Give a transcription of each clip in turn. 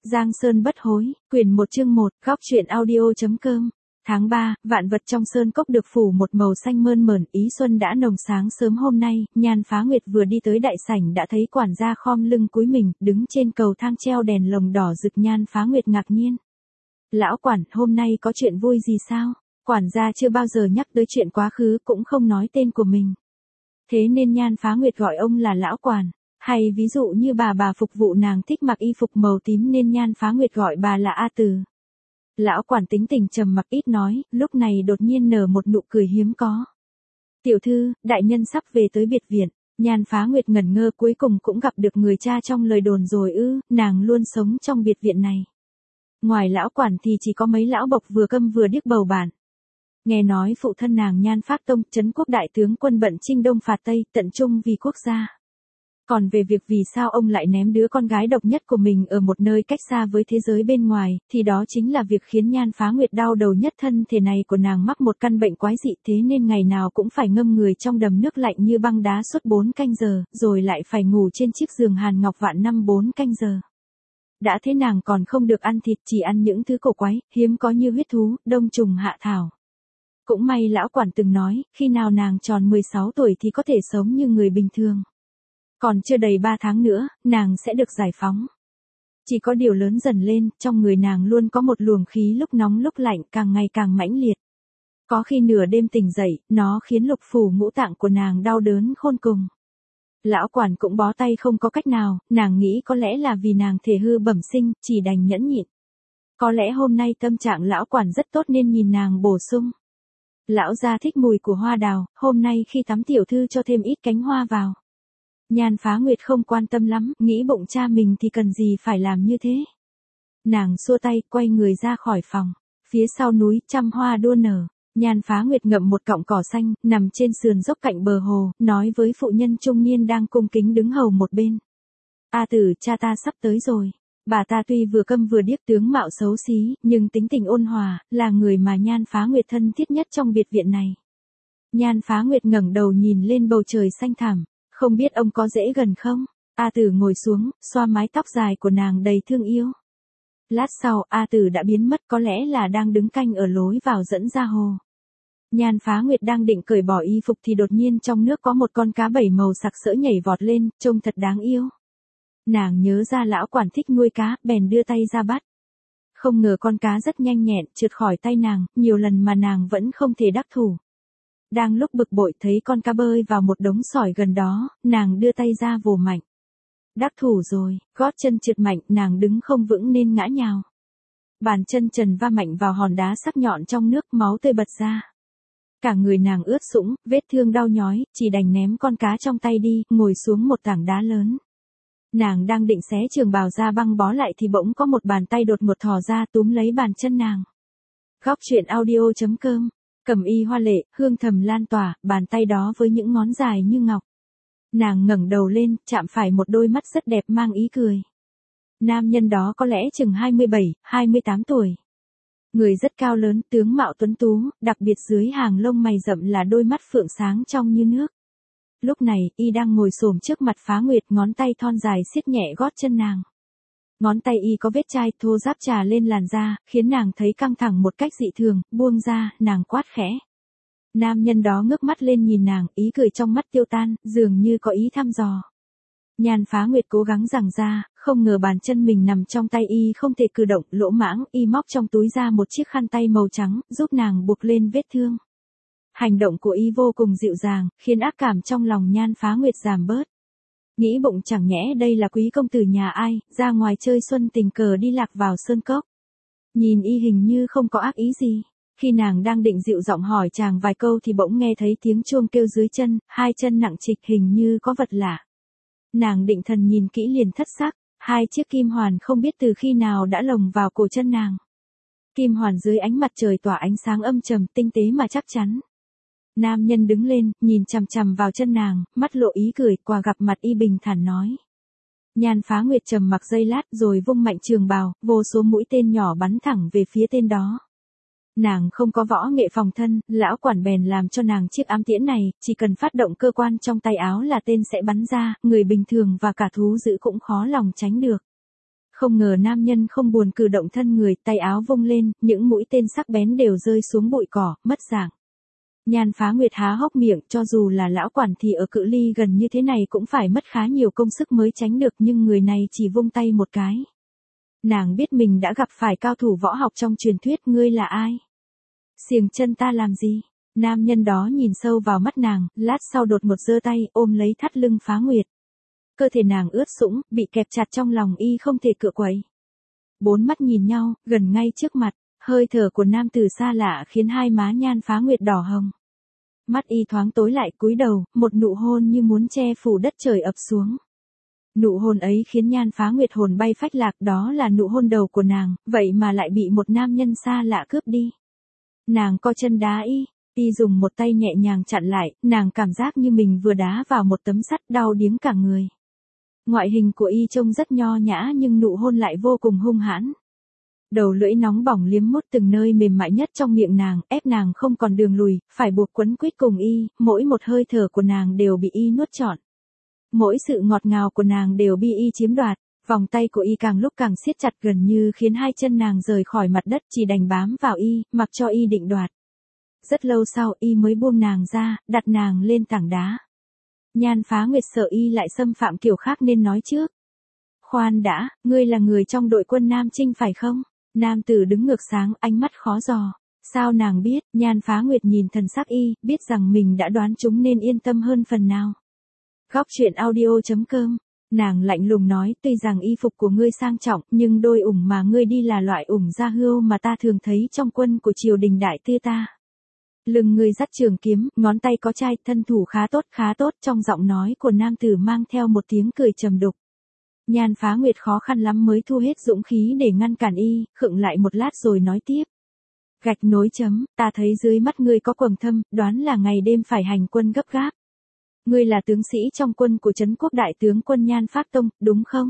Giang Sơn bất hối, quyển 1 chương 1, góc truyện audio.com. Tháng 3, vạn vật trong sơn cốc được phủ một màu xanh mơn mởn, ý xuân đã nồng sáng sớm hôm nay, Nhan Phá Nguyệt vừa đi tới đại sảnh đã thấy quản gia khom lưng cúi mình, đứng trên cầu thang treo đèn lồng đỏ rực. Nhan Phá Nguyệt ngạc nhiên. Lão quản, hôm nay có chuyện vui gì sao? Quản gia chưa bao giờ nhắc tới chuyện quá khứ, cũng không nói tên của mình. Thế nên Nhan Phá Nguyệt gọi ông là lão quản. Hay ví dụ như bà phục vụ nàng thích mặc y phục màu tím nên Nhan Phá Nguyệt gọi bà là A Từ. Lão quản tính tình trầm mặc ít nói, lúc này đột nhiên nở một nụ cười hiếm có. Tiểu thư, đại nhân sắp về tới biệt viện. Nhan Phá Nguyệt ngẩn ngơ, cuối cùng cũng gặp được người cha trong lời đồn rồi ư? Nàng luôn sống trong biệt viện này. Ngoài lão quản thì chỉ có mấy lão bộc vừa câm vừa điếc bầu bạn. Nghe nói phụ thân nàng Nhan Phát Tông, trấn quốc đại tướng quân bận chinh đông phạt tây, tận trung vì quốc gia. Còn về việc vì sao ông lại ném đứa con gái độc nhất của mình ở một nơi cách xa với thế giới bên ngoài, thì đó chính là việc khiến Nhan Phá Nguyệt đau đầu nhất. Thân thể này của nàng mắc một căn bệnh quái dị, thế nên ngày nào cũng phải ngâm người trong đầm nước lạnh như băng đá suốt 4 canh giờ, rồi lại phải ngủ trên chiếc giường hàn ngọc vạn năm 4 canh giờ. Đã thế nàng còn không được ăn thịt, chỉ ăn những thứ cổ quái, hiếm có như huyết thú, đông trùng hạ thảo. Cũng may lão quản từng nói, khi nào nàng tròn 16 tuổi thì có thể sống như người bình thường. Còn chưa đầy 3 tháng nữa, nàng sẽ được giải phóng. Chỉ có điều lớn dần lên, trong người nàng luôn có một luồng khí lúc nóng lúc lạnh, càng ngày càng mãnh liệt. Có khi nửa đêm tỉnh dậy, nó khiến lục phủ ngũ tạng của nàng đau đớn khôn cùng. Lão quản cũng bó tay không có cách nào, nàng nghĩ có lẽ là vì nàng thể hư bẩm sinh, chỉ đành nhẫn nhịn. Có lẽ hôm nay tâm trạng lão quản rất tốt nên nhìn nàng bổ sung. Lão gia thích mùi của hoa đào, hôm nay khi tắm tiểu thư cho thêm ít cánh hoa vào. Nhan Phá Nguyệt không quan tâm lắm, nghĩ bụng cha mình thì cần gì phải làm như thế. Nàng xua tay, quay người ra khỏi phòng. Phía sau núi, trăm hoa đua nở. Nhan Phá Nguyệt ngậm một cọng cỏ xanh, nằm trên sườn dốc cạnh bờ hồ, nói với phụ nhân trung niên đang cung kính đứng hầu một bên. A Tử, cha ta sắp tới rồi. Bà ta tuy vừa câm vừa điếc, tướng mạo xấu xí, nhưng tính tình ôn hòa, là người mà Nhan Phá Nguyệt thân thiết nhất trong biệt viện này. Nhan Phá Nguyệt ngẩng đầu nhìn lên bầu trời xanh thẳm. Không biết ông có dễ gần không? A Tử ngồi xuống, xoa mái tóc dài của nàng đầy thương yêu. Lát sau, A Tử đã biến mất, có lẽ là đang đứng canh ở lối vào dẫn ra hồ. Nhan Phá Nguyệt đang định cởi bỏ y phục thì đột nhiên trong nước có một con cá 7 màu sặc sỡ nhảy vọt lên, trông thật đáng yêu. Nàng nhớ ra lão quản thích nuôi cá, bèn đưa tay ra bắt. Không ngờ con cá rất nhanh nhẹn, trượt khỏi tay nàng, nhiều lần mà nàng vẫn không thể đắc thủ. Đang lúc bực bội thấy con cá bơi vào một đống sỏi gần đó, nàng đưa tay ra vồ mạnh. Đắc thủ rồi, gót chân trượt mạnh, nàng đứng không vững nên ngã nhào. Bàn chân trần va mạnh vào hòn đá sắc nhọn trong nước, máu tươi bật ra. Cả người nàng ướt sũng, vết thương đau nhói, chỉ đành ném con cá trong tay đi, ngồi xuống một tảng đá lớn. Nàng đang định xé trường bào ra băng bó lại thì bỗng có một bàn tay đột ngột thò ra túm lấy bàn chân nàng. Góc truyện audio.com. Cẩm y hoa lệ, hương thầm lan tỏa, bàn tay đó với những ngón dài như ngọc. Nàng ngẩng đầu lên, chạm phải một đôi mắt rất đẹp mang ý cười. Nam nhân đó có lẽ chừng 27, 28 tuổi. Người rất cao lớn, tướng mạo tuấn tú, đặc biệt dưới hàng lông mày rậm là đôi mắt phượng sáng trong như nước. Lúc này, y đang ngồi xổm trước mặt Phá Nguyệt, ngón tay thon dài siết nhẹ gót chân nàng. Ngón tay y có vết chai thô ráp trà lên làn da, khiến nàng thấy căng thẳng một cách dị thường, buông ra, nàng quát khẽ. Nam nhân đó ngước mắt lên nhìn nàng, ý cười trong mắt tiêu tan, dường như có ý thăm dò. Nhan Phá Nguyệt cố gắng giằng ra, không ngờ bàn chân mình nằm trong tay y không thể cử động, lỗ mãng, y móc trong túi ra một chiếc khăn tay màu trắng, giúp nàng buộc lên vết thương. Hành động của y vô cùng dịu dàng, khiến ác cảm trong lòng Nhan Phá Nguyệt giảm bớt. Nghĩ bụng chẳng nhẽ đây là quý công tử nhà ai, ra ngoài chơi xuân tình cờ đi lạc vào sơn cốc. Nhìn y hình như không có ác ý gì. Khi nàng đang định dịu giọng hỏi chàng vài câu thì bỗng nghe thấy tiếng chuông kêu dưới chân, hai chân nặng trịch hình như có vật lạ. Nàng định thần nhìn kỹ liền thất sắc, hai chiếc kim hoàn không biết từ khi nào đã lồng vào cổ chân nàng. Kim hoàn dưới ánh mặt trời tỏa ánh sáng âm trầm, tinh tế mà chắc chắn. Nam nhân đứng lên, nhìn chằm chằm vào chân nàng, mắt lộ ý cười, qua gặp mặt y bình thản nói. Nhan Phá Nguyệt trầm mặc giây lát rồi vung mạnh trường bào, vô số mũi tên nhỏ bắn thẳng về phía tên đó. Nàng không có võ nghệ phòng thân, lão quản bèn làm cho nàng chiếc ám tiễn này, chỉ cần phát động cơ quan trong tay áo là tên sẽ bắn ra, người bình thường và cả thú dữ cũng khó lòng tránh được. Không ngờ nam nhân không buồn cử động thân người, tay áo vung lên, những mũi tên sắc bén đều rơi xuống bụi cỏ, mất dạng. Nhan Phá Nguyệt há hốc miệng, cho dù là lão quản thì ở cự ly gần như thế này cũng phải mất khá nhiều công sức mới tránh được, nhưng người này chỉ vung tay một cái. Nàng biết mình đã gặp phải cao thủ võ học trong truyền thuyết. Ngươi là ai? Xiềng chân ta làm gì? Nam nhân đó nhìn sâu vào mắt nàng, lát sau đột ngột giơ tay ôm lấy thắt lưng Phá Nguyệt. Cơ thể nàng ướt sũng, bị kẹp chặt trong lòng y không thể cựa quậy. Bốn mắt nhìn nhau, gần ngay trước mặt, hơi thở của nam tử xa lạ khiến hai má Nhan Phá Nguyệt đỏ hồng. Mắt y thoáng tối lại, cúi đầu, một nụ hôn như muốn che phủ đất trời ập xuống. Nụ hôn ấy khiến Nhan Phá Nguyệt hồn bay phách lạc, đó là nụ hôn đầu của nàng, vậy mà lại bị một nam nhân xa lạ cướp đi. Nàng co chân đá y dùng một tay nhẹ nhàng chặn lại, nàng cảm giác như mình vừa đá vào một tấm sắt, đau điếng cả người. Ngoại hình của y trông rất nho nhã nhưng nụ hôn lại vô cùng hung hãn. Đầu lưỡi nóng bỏng liếm mút từng nơi mềm mại nhất trong miệng nàng, ép nàng không còn đường lùi, phải buộc quấn quýt cùng y, mỗi một hơi thở của nàng đều bị y nuốt trọn. Mỗi sự ngọt ngào của nàng đều bị y chiếm đoạt, vòng tay của y càng lúc càng siết chặt gần như khiến hai chân nàng rời khỏi mặt đất, chỉ đành bám vào y, mặc cho y định đoạt. Rất lâu sau y mới buông nàng ra, đặt nàng lên tảng đá. Nhan Phá Nguyệt sợ y lại xâm phạm kiểu khác nên nói trước. Khoan đã, ngươi là người trong đội quân Nam Chinh phải không? Nam tử đứng ngược sáng, ánh mắt khó dò. Sao nàng biết? Nhan Phá Nguyệt nhìn thần sắc y, biết rằng mình đã đoán chúng nên yên tâm hơn phần nào. Góc truyện audio.com. Nàng lạnh lùng nói, tuy rằng y phục của ngươi sang trọng, nhưng đôi ủng mà ngươi đi là loại ủng da hươu mà ta thường thấy trong quân của triều đình đại tư ta. Lưng ngươi dắt trường kiếm, ngón tay có chai, thân thủ khá tốt, trong giọng nói của nam tử mang theo một tiếng cười trầm đục. Nhan Phá Nguyệt khó khăn lắm mới thu hết dũng khí để ngăn cản y, khựng lại một lát rồi nói tiếp. Gạch nối chấm, ta thấy dưới mắt ngươi có quầng thâm, đoán là ngày đêm phải hành quân gấp gáp. Ngươi là tướng sĩ trong quân của Trấn Quốc đại tướng quân Nhan Phác Tông, đúng không?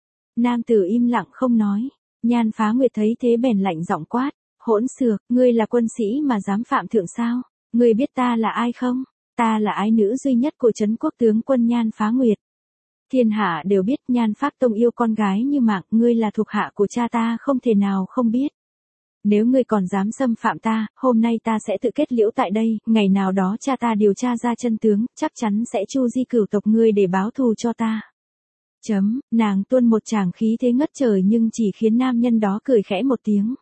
Nam tử im lặng không nói. Nhan Phá Nguyệt thấy thế bèn lạnh giọng quát. Hỗn xược, ngươi là quân sĩ mà dám phạm thượng sao? Ngươi biết ta là ai không? Ta là ái nữ duy nhất của Trấn Quốc tướng quân Nhan Phá Nguyệt. Thiên hạ đều biết Nhan Phác Tông yêu con gái như mạng, ngươi là thuộc hạ của cha ta không thể nào không biết. Nếu ngươi còn dám xâm phạm ta, hôm nay ta sẽ tự kết liễu tại đây, ngày nào đó cha ta điều tra ra chân tướng, chắc chắn sẽ chu di cửu tộc ngươi để báo thù cho ta. Nàng tuôn một tràng khí thế ngất trời nhưng chỉ khiến nam nhân đó cười khẽ một tiếng.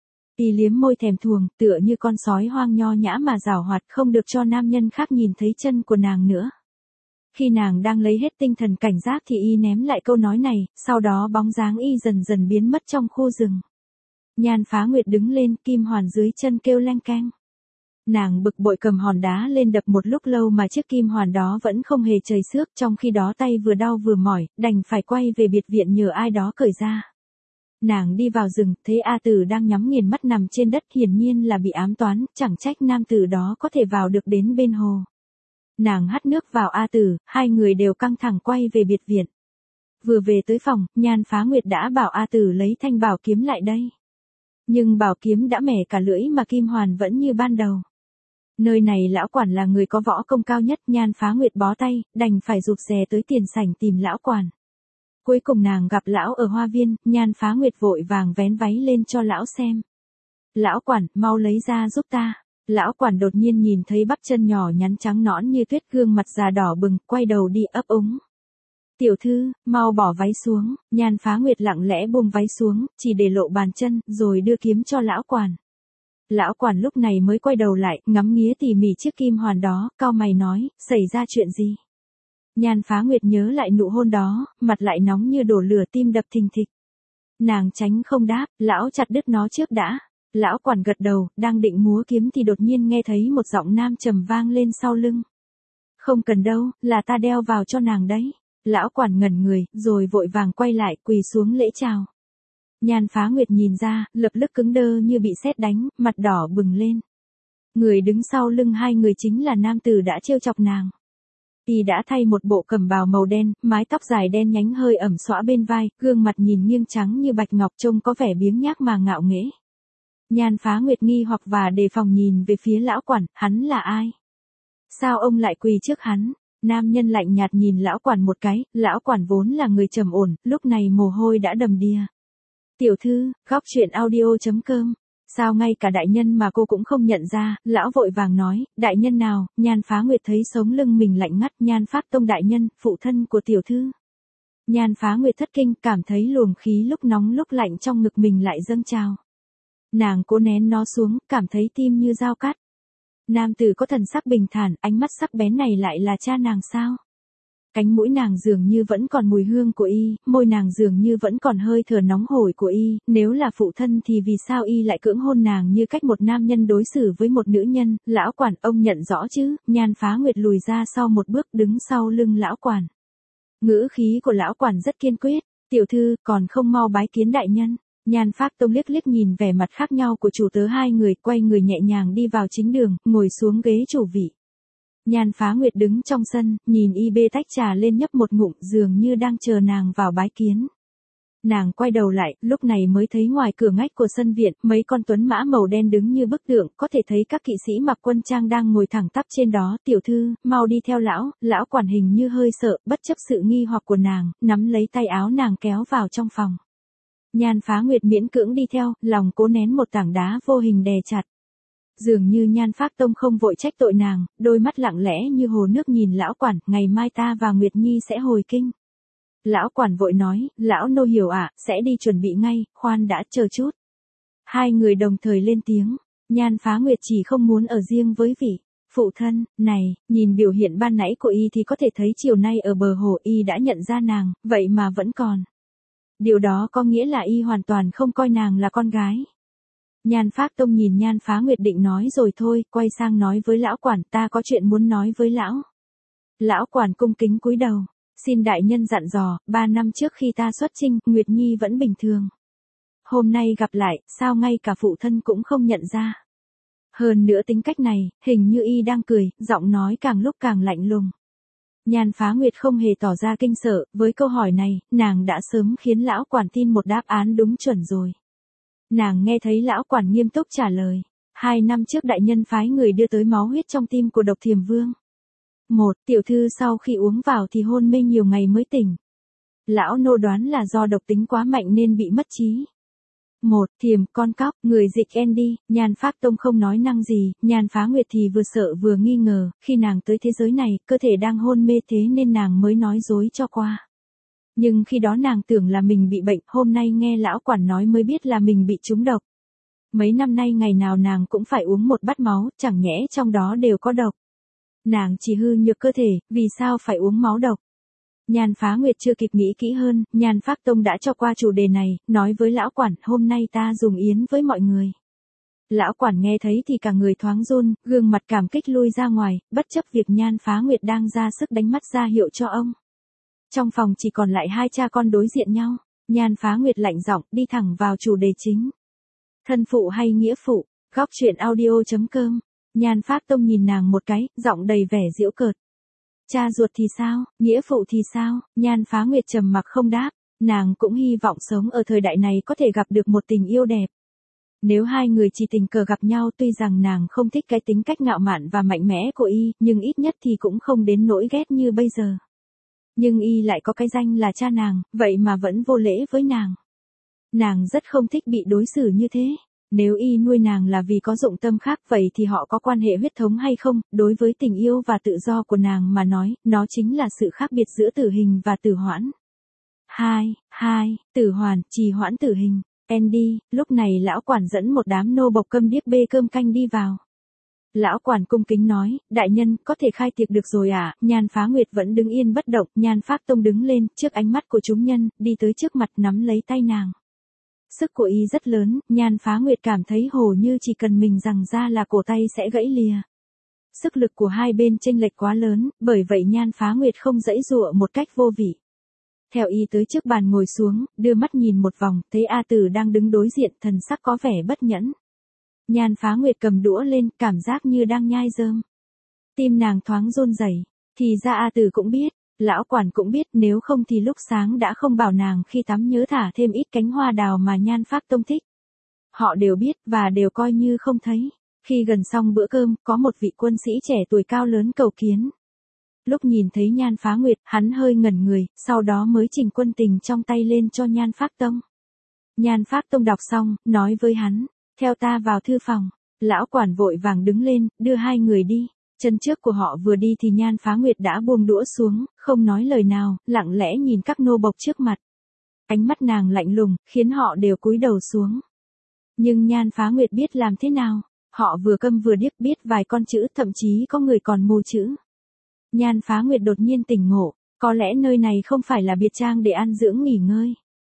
Y liếm môi thèm thuồng, tựa như con sói hoang nho nhã mà giảo hoạt, không được cho nam nhân khác nhìn thấy chân của nàng nữa. Khi nàng đang lấy hết tinh thần cảnh giác thì y ném lại câu nói này, sau đó bóng dáng y dần dần biến mất trong khu rừng. Nhan Phá Nguyệt đứng lên, kim hoàn dưới chân kêu leng keng. Nàng bực bội cầm hòn đá lên đập một lúc lâu mà chiếc kim hoàn đó vẫn không hề chảy xước, trong khi đó tay vừa đau vừa mỏi, đành phải quay về biệt viện nhờ ai đó cởi ra. Nàng đi vào rừng, thấy A Tử đang nhắm nghiền mắt nằm trên đất, hiển nhiên là bị ám toán, chẳng trách nam tử đó có thể vào được đến bên hồ. Nàng hắt nước vào A Tử, hai người đều căng thẳng quay về biệt viện. Vừa về tới phòng, Nhan Phá Nguyệt đã bảo A Tử lấy thanh bảo kiếm lại đây. Nhưng bảo kiếm đã mẻ cả lưỡi mà kim hoàn vẫn như ban đầu. Nơi này lão quản là người có võ công cao nhất, Nhan Phá Nguyệt bó tay, đành phải rụt rè tới tiền sảnh tìm lão quản. Cuối cùng nàng gặp lão ở hoa viên, Nhan Phá Nguyệt vội vàng vén váy lên cho lão xem. Lão quản, mau lấy ra giúp ta. Lão quản đột nhiên nhìn thấy bắp chân nhỏ nhắn trắng nõn như tuyết, gương mặt già đỏ bừng, quay đầu đi ấp úng. Tiểu thư, mau bỏ váy xuống. Nhan Phá Nguyệt lặng lẽ buông váy xuống, chỉ để lộ bàn chân, rồi đưa kiếm cho lão quản. Lão quản lúc này mới quay đầu lại, ngắm nghía tỉ mỉ chiếc kim hoàn đó, cau mày nói, xảy ra chuyện gì? Nhan Phá Nguyệt nhớ lại nụ hôn đó, mặt lại nóng như đổ lửa, tim đập thình thịch. Nàng tránh không đáp, lão chặt đứt nó trước đã. Lão quản gật đầu, đang định múa kiếm thì đột nhiên nghe thấy một giọng nam trầm vang lên sau lưng. Không cần đâu, là ta đeo vào cho nàng đấy. Lão quản ngẩn người, rồi vội vàng quay lại, quỳ xuống lễ chào. Nhan Phá Nguyệt nhìn ra, lập tức cứng đơ như bị sét đánh, mặt đỏ bừng lên. Người đứng sau lưng hai người chính là nam tử đã trêu chọc nàng. Y đã thay một bộ cẩm bào màu đen, mái tóc dài đen nhánh hơi ẩm xõa bên vai, gương mặt nhìn nghiêng trắng như bạch ngọc, trông có vẻ biếng nhác mà ngạo nghễ. Nhan Phá Nguyệt nghi hoặc và đề phòng nhìn về phía lão quản, hắn là ai? Sao ông lại quỳ trước hắn? Nam nhân lạnh nhạt nhìn lão quản một cái, lão quản vốn là người trầm ổn, lúc này mồ hôi đã đầm đìa. Tiểu thư, góc chuyện audio.com. Sao ngay cả đại nhân mà cô cũng không nhận ra, lão vội vàng nói, đại nhân nào, Nhan Phá Nguyệt thấy sống lưng mình lạnh ngắt, Nhan Phát Tông đại nhân, phụ thân của tiểu thư. Nhan Phá Nguyệt thất kinh, cảm thấy luồng khí lúc nóng lúc lạnh trong ngực mình lại dâng trào. Nàng cố nén nó xuống, cảm thấy tim như dao cắt. Nam tử có thần sắc bình thản, ánh mắt sắc bén này lại là cha nàng sao? Cánh mũi nàng dường như vẫn còn mùi hương của y, môi nàng dường như vẫn còn hơi thở nóng hổi của y, nếu là phụ thân thì vì sao y lại cưỡng hôn nàng như cách một nam nhân đối xử với một nữ nhân, lão quản ông nhận rõ chứ, Nhan Phá Nguyệt lùi ra sau một bước đứng sau lưng lão quản. Ngữ khí của lão quản rất kiên quyết, tiểu thư còn không mau bái kiến đại nhân. Nhan Phác Tông liếc liếc nhìn vẻ mặt khác nhau của chủ tớ hai người, quay người nhẹ nhàng đi vào chính đường, ngồi xuống ghế chủ vị. Nhan Phá Nguyệt đứng trong sân, nhìn y bê tách trà lên nhấp một ngụm, dường như đang chờ nàng vào bái kiến. Nàng quay đầu lại, lúc này mới thấy ngoài cửa ngách của sân viện, mấy con tuấn mã màu đen đứng như bức tượng, có thể thấy các kỵ sĩ mặc quân trang đang ngồi thẳng tắp trên đó. Tiểu thư, mau đi theo lão quản hình như hơi sợ, bất chấp sự nghi hoặc của nàng, nắm lấy tay áo nàng kéo vào trong phòng. Nhan Phá Nguyệt miễn cưỡng đi theo, lòng cố nén một tảng đá vô hình đè chặt. Dường như Nhan Phác Tông không vội trách tội nàng, đôi mắt lặng lẽ như hồ nước nhìn lão quản, ngày mai ta và Nguyệt Nhi sẽ hồi kinh. Lão quản vội nói, lão nô hiểu ạ, sẽ đi chuẩn bị ngay, khoan đã, chờ chút. Hai người đồng thời lên tiếng, Nhan Phá Nguyệt chỉ không muốn ở riêng với vị phụ thân, này, nhìn biểu hiện ban nãy của y thì có thể thấy chiều nay ở bờ hồ y đã nhận ra nàng, vậy mà vẫn còn. Điều đó có nghĩa là y hoàn toàn không coi nàng là con gái. Nhan Phác Tông nhìn Nhan Phá Nguyệt định nói rồi thôi, quay sang nói với lão quản, ta có chuyện muốn nói với lão. Lão quản cung kính cúi đầu, xin đại nhân dặn dò, 3 năm trước khi ta xuất chinh, Nguyệt Nhi vẫn bình thường. Hôm nay gặp lại, sao ngay cả phụ thân cũng không nhận ra. Hơn nữa tính cách này, hình như y đang cười, giọng nói càng lúc càng lạnh lùng. Nhan Phá Nguyệt không hề tỏ ra kinh sợ, với câu hỏi này, nàng đã sớm khiến lão quản tin một đáp án đúng chuẩn rồi. Nàng nghe thấy lão quản nghiêm túc trả lời, 2 năm trước đại nhân phái người đưa tới máu huyết trong tim của Độc Thiềm Vương. Tiểu thư sau khi uống vào thì hôn mê nhiều ngày mới tỉnh. Lão nô đoán là do độc tính quá mạnh nên bị mất trí. Thiềm, con cóc, người dịch Andy. Nhan Phác Tông không nói năng gì, Nhan Phá Nguyệt thì vừa sợ vừa nghi ngờ, khi nàng tới thế giới này, cơ thể đang hôn mê thế nên nàng mới nói dối cho qua. Nhưng khi đó nàng tưởng là mình bị bệnh, hôm nay nghe lão quản nói mới biết là mình bị trúng độc. Mấy năm nay ngày nào nàng cũng phải uống một bát máu, chẳng nhẽ trong đó đều có độc. Nàng chỉ hư nhược cơ thể, vì sao phải uống máu độc? Nhan Phá Nguyệt chưa kịp nghĩ kỹ hơn, Nhan Phác Tông đã cho qua chủ đề này, nói với lão quản, hôm nay ta dùng yến với mọi người. Lão quản nghe thấy thì cả người thoáng run, gương mặt cảm kích lui ra ngoài, bất chấp việc Nhan Phá Nguyệt đang ra sức đánh mắt ra hiệu cho ông. Trong phòng chỉ còn lại hai cha con đối diện nhau, Nhan Phá Nguyệt lạnh giọng, đi thẳng vào chủ đề chính. Thân phụ hay nghĩa phụ, góc chuyện audio.com. Nhan Phác Tông nhìn nàng một cái, giọng đầy vẻ giễu cợt. Cha ruột thì sao, nghĩa phụ thì sao? Nhan Phá Nguyệt trầm mặc không đáp, nàng cũng hy vọng sống ở thời đại này có thể gặp được một tình yêu đẹp. Nếu hai người chỉ tình cờ gặp nhau, tuy rằng nàng không thích cái tính cách ngạo mạn và mạnh mẽ của y, nhưng ít nhất thì cũng không đến nỗi ghét như bây giờ. Nhưng y lại có cái danh là cha nàng, vậy mà vẫn vô lễ với nàng. Nàng rất không thích bị đối xử như thế. Nếu y nuôi nàng là vì có dụng tâm khác, vậy thì họ có quan hệ huyết thống hay không? Đối với tình yêu và tự do của nàng mà nói, nó chính là sự khác biệt giữa tử hình và tử hoãn. Tử hoàn, trì hoãn tử hình. Andy, lúc này lão quản dẫn một đám nô bộc cơm điếc bê cơm canh đi vào. Lão quản cung kính nói, đại nhân, có thể khai tiệc được rồi à? Nhan Phá Nguyệt vẫn đứng yên bất động, Nhan Phác Tông đứng lên, trước ánh mắt của chúng nhân, đi tới trước mặt nắm lấy tay nàng. Sức của y rất lớn, Nhan Phá Nguyệt cảm thấy hồ như chỉ cần mình giằng ra là cổ tay sẽ gãy lìa. Sức lực của hai bên chênh lệch quá lớn, bởi vậy Nhan Phá Nguyệt không giãy giụa một cách vô vị. Theo y tới trước bàn ngồi xuống, đưa mắt nhìn một vòng, thấy A Tử đang đứng đối diện, thần sắc có vẻ bất nhẫn. Nhan Phá Nguyệt cầm đũa lên, cảm giác như đang nhai rơm. Tim nàng thoáng run rẩy, thì ra A Tử cũng biết. Lão quản cũng biết, nếu không thì lúc sáng đã không bảo nàng khi tắm nhớ thả thêm ít cánh hoa đào mà Nhan Phác Tông thích. Họ đều biết, và đều coi như không thấy. Khi gần xong bữa cơm, có một vị quân sĩ trẻ tuổi cao lớn cầu kiến. Lúc nhìn thấy Nhan Phá Nguyệt, hắn hơi ngẩn người, sau đó mới chỉnh quân tình trong tay lên cho Nhan Phác Tông. Nhan Phác Tông đọc xong, nói với hắn, theo ta vào thư phòng. Lão quản vội vàng đứng lên, đưa hai người đi. Chân trước của họ vừa đi thì Nhan Phá Nguyệt đã buông đũa xuống, không nói lời nào, lặng lẽ nhìn các nô bộc trước mặt. Ánh mắt nàng lạnh lùng, khiến họ đều cúi đầu xuống. Nhưng Nhan Phá Nguyệt biết làm thế nào. Họ vừa câm vừa điếc, biết vài con chữ, thậm chí có người còn mù chữ. Nhan Phá Nguyệt đột nhiên tỉnh ngộ, có lẽ nơi này không phải là biệt trang để ăn dưỡng nghỉ ngơi,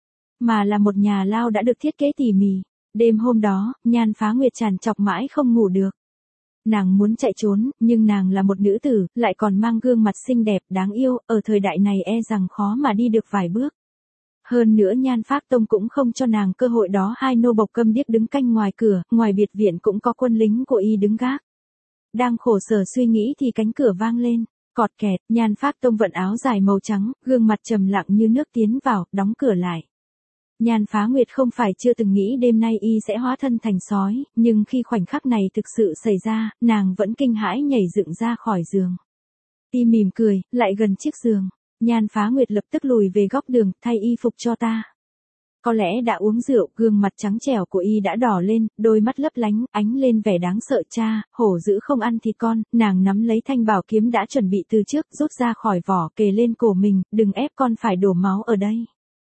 mà là một nhà lao đã được thiết kế tỉ mỉ. Đêm hôm đó, Nhan Phá Nguyệt trằn trọc mãi không ngủ được. Nàng muốn chạy trốn, nhưng nàng là một nữ tử, lại còn mang gương mặt xinh đẹp, đáng yêu, ở thời đại này e rằng khó mà đi được vài bước. Hơn nữa Nhan Phác Tông cũng không cho nàng cơ hội đó. Hai nô bộc câm điếc đứng canh ngoài cửa, ngoài biệt viện cũng có quân lính của y đứng gác. Đang khổ sở suy nghĩ thì cánh cửa vang lên, cọt kẹt. Nhan Phác Tông vận áo dài màu trắng, gương mặt trầm lặng như nước tiến vào, đóng cửa lại. Nhan Phá Nguyệt không phải chưa từng nghĩ đêm nay y sẽ hóa thân thành sói, nhưng khi khoảnh khắc này thực sự xảy ra, nàng vẫn kinh hãi nhảy dựng ra khỏi giường. Y mỉm cười, lại gần chiếc giường. Nhan Phá Nguyệt lập tức lùi về góc đường, thay y phục cho ta. Có lẽ đã uống rượu, gương mặt trắng trẻo của y đã đỏ lên, đôi mắt lấp lánh, ánh lên vẻ đáng sợ. Cha, hổ dữ không ăn thịt con. Nàng nắm lấy thanh bảo kiếm đã chuẩn bị từ trước, rút ra khỏi vỏ, kề lên cổ mình, đừng ép con phải đổ máu ở đây.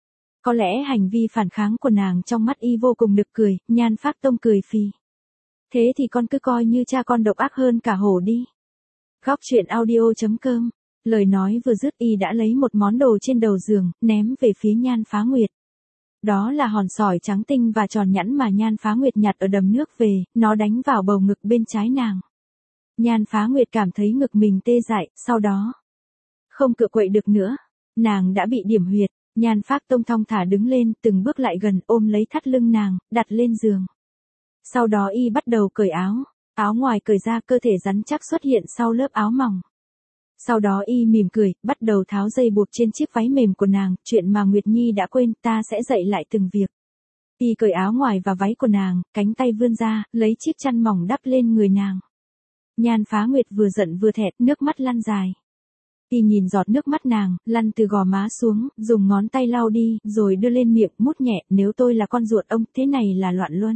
Có lẽ hành vi phản kháng của nàng trong mắt y vô cùng nực cười. Nhan Phác Tông cười phì. Thế thì con cứ coi như cha con độc ác hơn cả hổ đi. Góc truyện audio.com. Lời nói vừa dứt y đã lấy một món đồ trên đầu giường, ném về phía Nhan Phá Nguyệt. Đó là hòn sỏi trắng tinh và tròn nhẵn mà Nhan Phá Nguyệt nhặt ở đầm nước về, nó đánh vào bầu ngực bên trái nàng. Nhan Phá Nguyệt cảm thấy ngực mình tê dại, sau đó không cựa quậy được nữa. Nàng đã bị điểm huyệt. Nhan Phác Tông thong thả đứng lên, từng bước lại gần, ôm lấy thắt lưng nàng, đặt lên giường. Sau đó y bắt đầu cởi áo. Áo ngoài cởi ra, cơ thể rắn chắc xuất hiện sau lớp áo mỏng. Sau đó y mỉm cười, bắt đầu tháo dây buộc trên chiếc váy mềm của nàng, chuyện mà Nguyệt Nhi đã quên, ta sẽ dạy lại từng việc. Y cởi áo ngoài và váy của nàng, cánh tay vươn ra, lấy chiếc chăn mỏng đắp lên người nàng. Nhan Phá Nguyệt vừa giận vừa thẹn, nước mắt lăn dài. Y nhìn giọt nước mắt nàng, lăn từ gò má xuống, dùng ngón tay lau đi, rồi đưa lên miệng, mút nhẹ, nếu tôi là con ruột ông, thế này là loạn luân.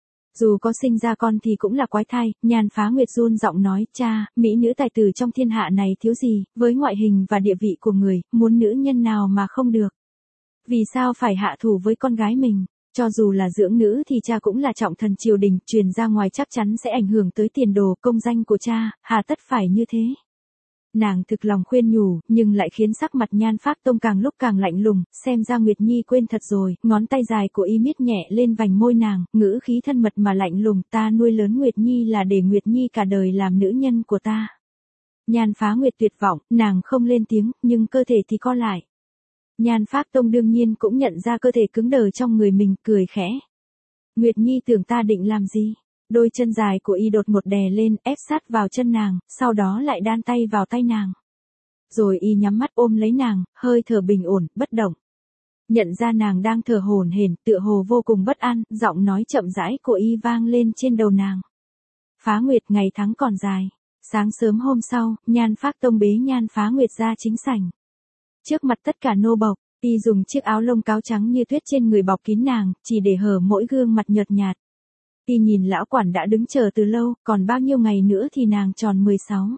Dù có sinh ra con thì cũng là quái thai. Nhan Phá Nguyệt run giọng nói, cha, mỹ nữ tài tử trong thiên hạ này thiếu gì, với ngoại hình và địa vị của người, muốn nữ nhân nào mà không được. Vì sao phải hạ thủ với con gái mình? Cho dù là dưỡng nữ thì cha cũng là trọng thần triều đình, truyền ra ngoài chắc chắn sẽ ảnh hưởng tới tiền đồ, công danh của cha, hà tất phải như thế. Nàng thực lòng khuyên nhủ, nhưng lại khiến sắc mặt Nhan Phác Tông càng lúc càng lạnh lùng, xem ra Nguyệt Nhi quên thật rồi. Ngón tay dài của y miết nhẹ lên vành môi nàng, ngữ khí thân mật mà lạnh lùng, ta nuôi lớn Nguyệt Nhi là để Nguyệt Nhi cả đời làm nữ nhân của ta. Nhan Phá Nguyệt tuyệt vọng, nàng không lên tiếng, nhưng cơ thể thì co lại. Nhan Phác Tông đương nhiên cũng nhận ra cơ thể cứng đờ trong người mình, cười khẽ. Nguyệt Nhi tưởng ta định làm gì? Đôi chân dài của y đột một đè lên, ép sát vào chân nàng, sau đó lại đan tay vào tay nàng. Rồi y nhắm mắt ôm lấy nàng, hơi thở bình ổn, bất động. Nhận ra nàng đang thở hổn hển, tựa hồ vô cùng bất an, giọng nói chậm rãi của y vang lên trên đầu nàng. Phá Nguyệt, ngày tháng còn dài. Sáng sớm hôm sau, Nhan Phác Tông bế Nhan Phá Nguyệt ra chính sảnh. Trước mặt tất cả nô bộc, y dùng chiếc áo lông cáo trắng như tuyết trên người bọc kín nàng, chỉ để hở mỗi gương mặt nhợt nhạt. Y nhìn lão quản đã đứng chờ từ lâu, còn bao nhiêu ngày nữa thì nàng tròn 16.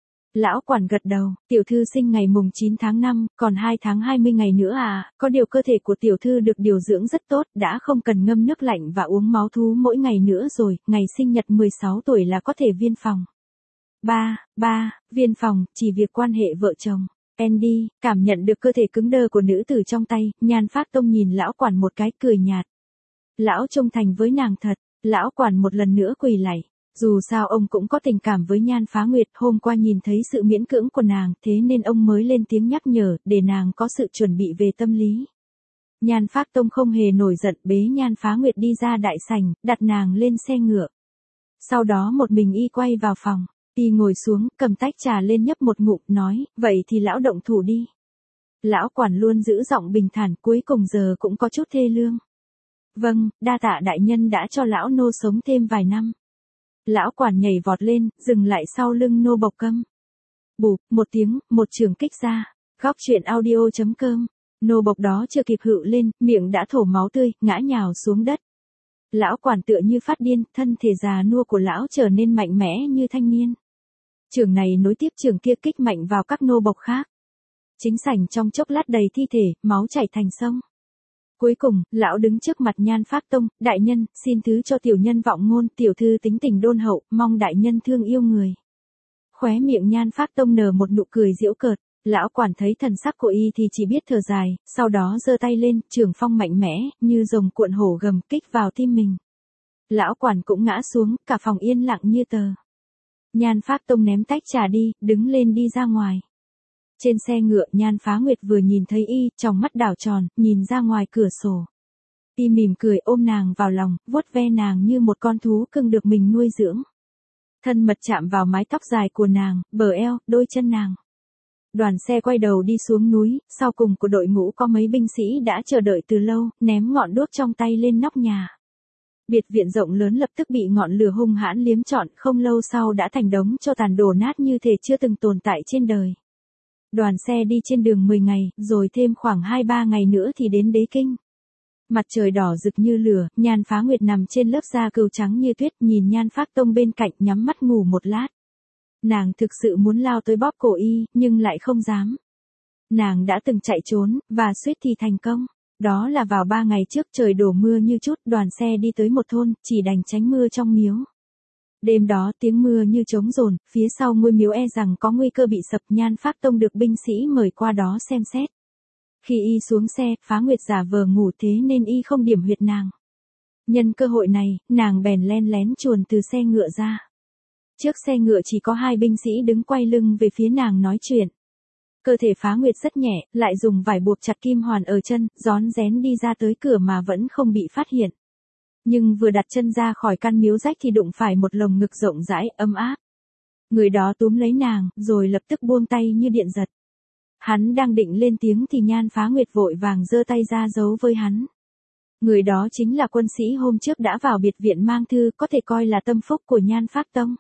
Lão quản gật đầu, tiểu thư sinh ngày mùng 9 tháng 5, còn 2 tháng 20 ngày nữa à, có điều cơ thể của tiểu thư được điều dưỡng rất tốt, đã không cần ngâm nước lạnh và uống máu thú mỗi ngày nữa rồi, ngày sinh nhật 16 tuổi là có thể viên phòng. Viên phòng, chỉ việc quan hệ vợ chồng. Andy, cảm nhận được cơ thể cứng đơ của nữ tử trong tay, Nhan Phác Tông nhìn lão quản một cái, cười nhạt. Lão trung thành với nàng thật. Lão quản một lần nữa quỳ lạy. Dù sao ông cũng có tình cảm với Nhan Phá Nguyệt, hôm qua nhìn thấy sự miễn cưỡng của nàng, thế nên ông mới lên tiếng nhắc nhở, để nàng có sự chuẩn bị về tâm lý. Nhan Phác Tông không hề nổi giận, bế Nhan Phá Nguyệt đi ra đại sảnh, đặt nàng lên xe ngựa. Sau đó một mình y quay vào phòng, y ngồi xuống, cầm tách trà lên nhấp một ngụm, nói, vậy thì lão động thủ đi. Lão quản luôn giữ giọng bình thản, cuối cùng giờ cũng có chút thê lương. Vâng, đa tạ đại nhân đã cho lão nô sống thêm vài năm. Lão quản nhảy vọt lên, dừng lại sau lưng nô bộc câm. Bụp, một tiếng, một chưởng kích ra. Góc truyện audio.com Nô bộc đó chưa kịp hự lên, miệng đã thổ máu tươi, ngã nhào xuống đất. Lão quản tựa như phát điên, thân thể già nua của lão trở nên mạnh mẽ như thanh niên. Chưởng này nối tiếp chưởng kia kích mạnh vào các nô bộc khác. Chính sảnh trong chốc lát đầy thi thể, máu chảy thành sông. Cuối cùng, lão đứng trước mặt Nhan Phác Tông, đại nhân, xin thứ cho tiểu nhân vọng ngôn, tiểu thư tính tình đôn hậu, mong đại nhân thương yêu người. Khóe miệng Nhan Phác Tông nở một nụ cười giễu cợt, lão quản thấy thần sắc của y thì chỉ biết thở dài, sau đó giơ tay lên, trường phong mạnh mẽ, như rồng cuộn hổ gầm kích vào tim mình. Lão quản cũng ngã xuống, cả phòng yên lặng như tờ. Nhan Phác Tông ném tách trà đi, đứng lên đi ra ngoài. Trên xe ngựa Nhan Phá Nguyệt vừa nhìn thấy y, trong mắt đảo tròn, nhìn ra ngoài cửa sổ. Y mỉm cười ôm nàng vào lòng, vuốt ve nàng như một con thú cưng được mình nuôi dưỡng. Thân mật chạm vào mái tóc dài của nàng, bờ eo, đôi chân nàng. Đoàn xe quay đầu đi xuống núi, sau cùng của đội ngũ có mấy binh sĩ đã chờ đợi từ lâu, ném ngọn đuốc trong tay lên nóc nhà. Biệt viện rộng lớn lập tức bị ngọn lửa hung hãn liếm trọn, không lâu sau đã thành đống tro tàn đổ nát như thể chưa từng tồn tại trên đời. Đoàn xe đi trên đường 10 ngày, rồi thêm khoảng 2-3 ngày nữa thì đến Đế Kinh. Mặt trời đỏ rực như lửa, Nhan Phá Nguyệt nằm trên lớp da cừu trắng như tuyết, nhìn Nhan Phác Tông bên cạnh nhắm mắt ngủ một lát. Nàng thực sự muốn lao tới bóp cổ y, nhưng lại không dám. Nàng đã từng chạy trốn, và suýt thì thành công. Đó là vào 3 ngày trước trời đổ mưa như chút, đoàn xe đi tới một thôn, chỉ đành tránh mưa trong miếu. Đêm đó tiếng mưa như trống dồn, phía sau ngôi miếu e rằng có nguy cơ bị sập. Nhan Phác Tông được binh sĩ mời qua đó xem xét. Khi y xuống xe, Phá Nguyệt giả vờ ngủ thế nên y không điểm huyệt nàng. Nhân cơ hội này, nàng bèn len lén chuồn từ xe ngựa ra. Trước xe ngựa chỉ có 2 binh sĩ đứng quay lưng về phía nàng nói chuyện. Cơ thể Phá Nguyệt rất nhẹ, lại dùng vải buộc chặt kim hoàn ở chân, rón rén đi ra tới cửa mà vẫn không bị phát hiện. Nhưng vừa đặt chân ra khỏi căn miếu rách thì đụng phải một lồng ngực rộng rãi, ấm áp. Người đó túm lấy nàng, rồi lập tức buông tay như điện giật. Hắn đang định lên tiếng thì Nhan Phá Nguyệt vội vàng giơ tay ra giấu với hắn. Người đó chính là quân sĩ hôm trước đã vào biệt viện mang thư, có thể coi là tâm phúc của Nhan Phác Tông.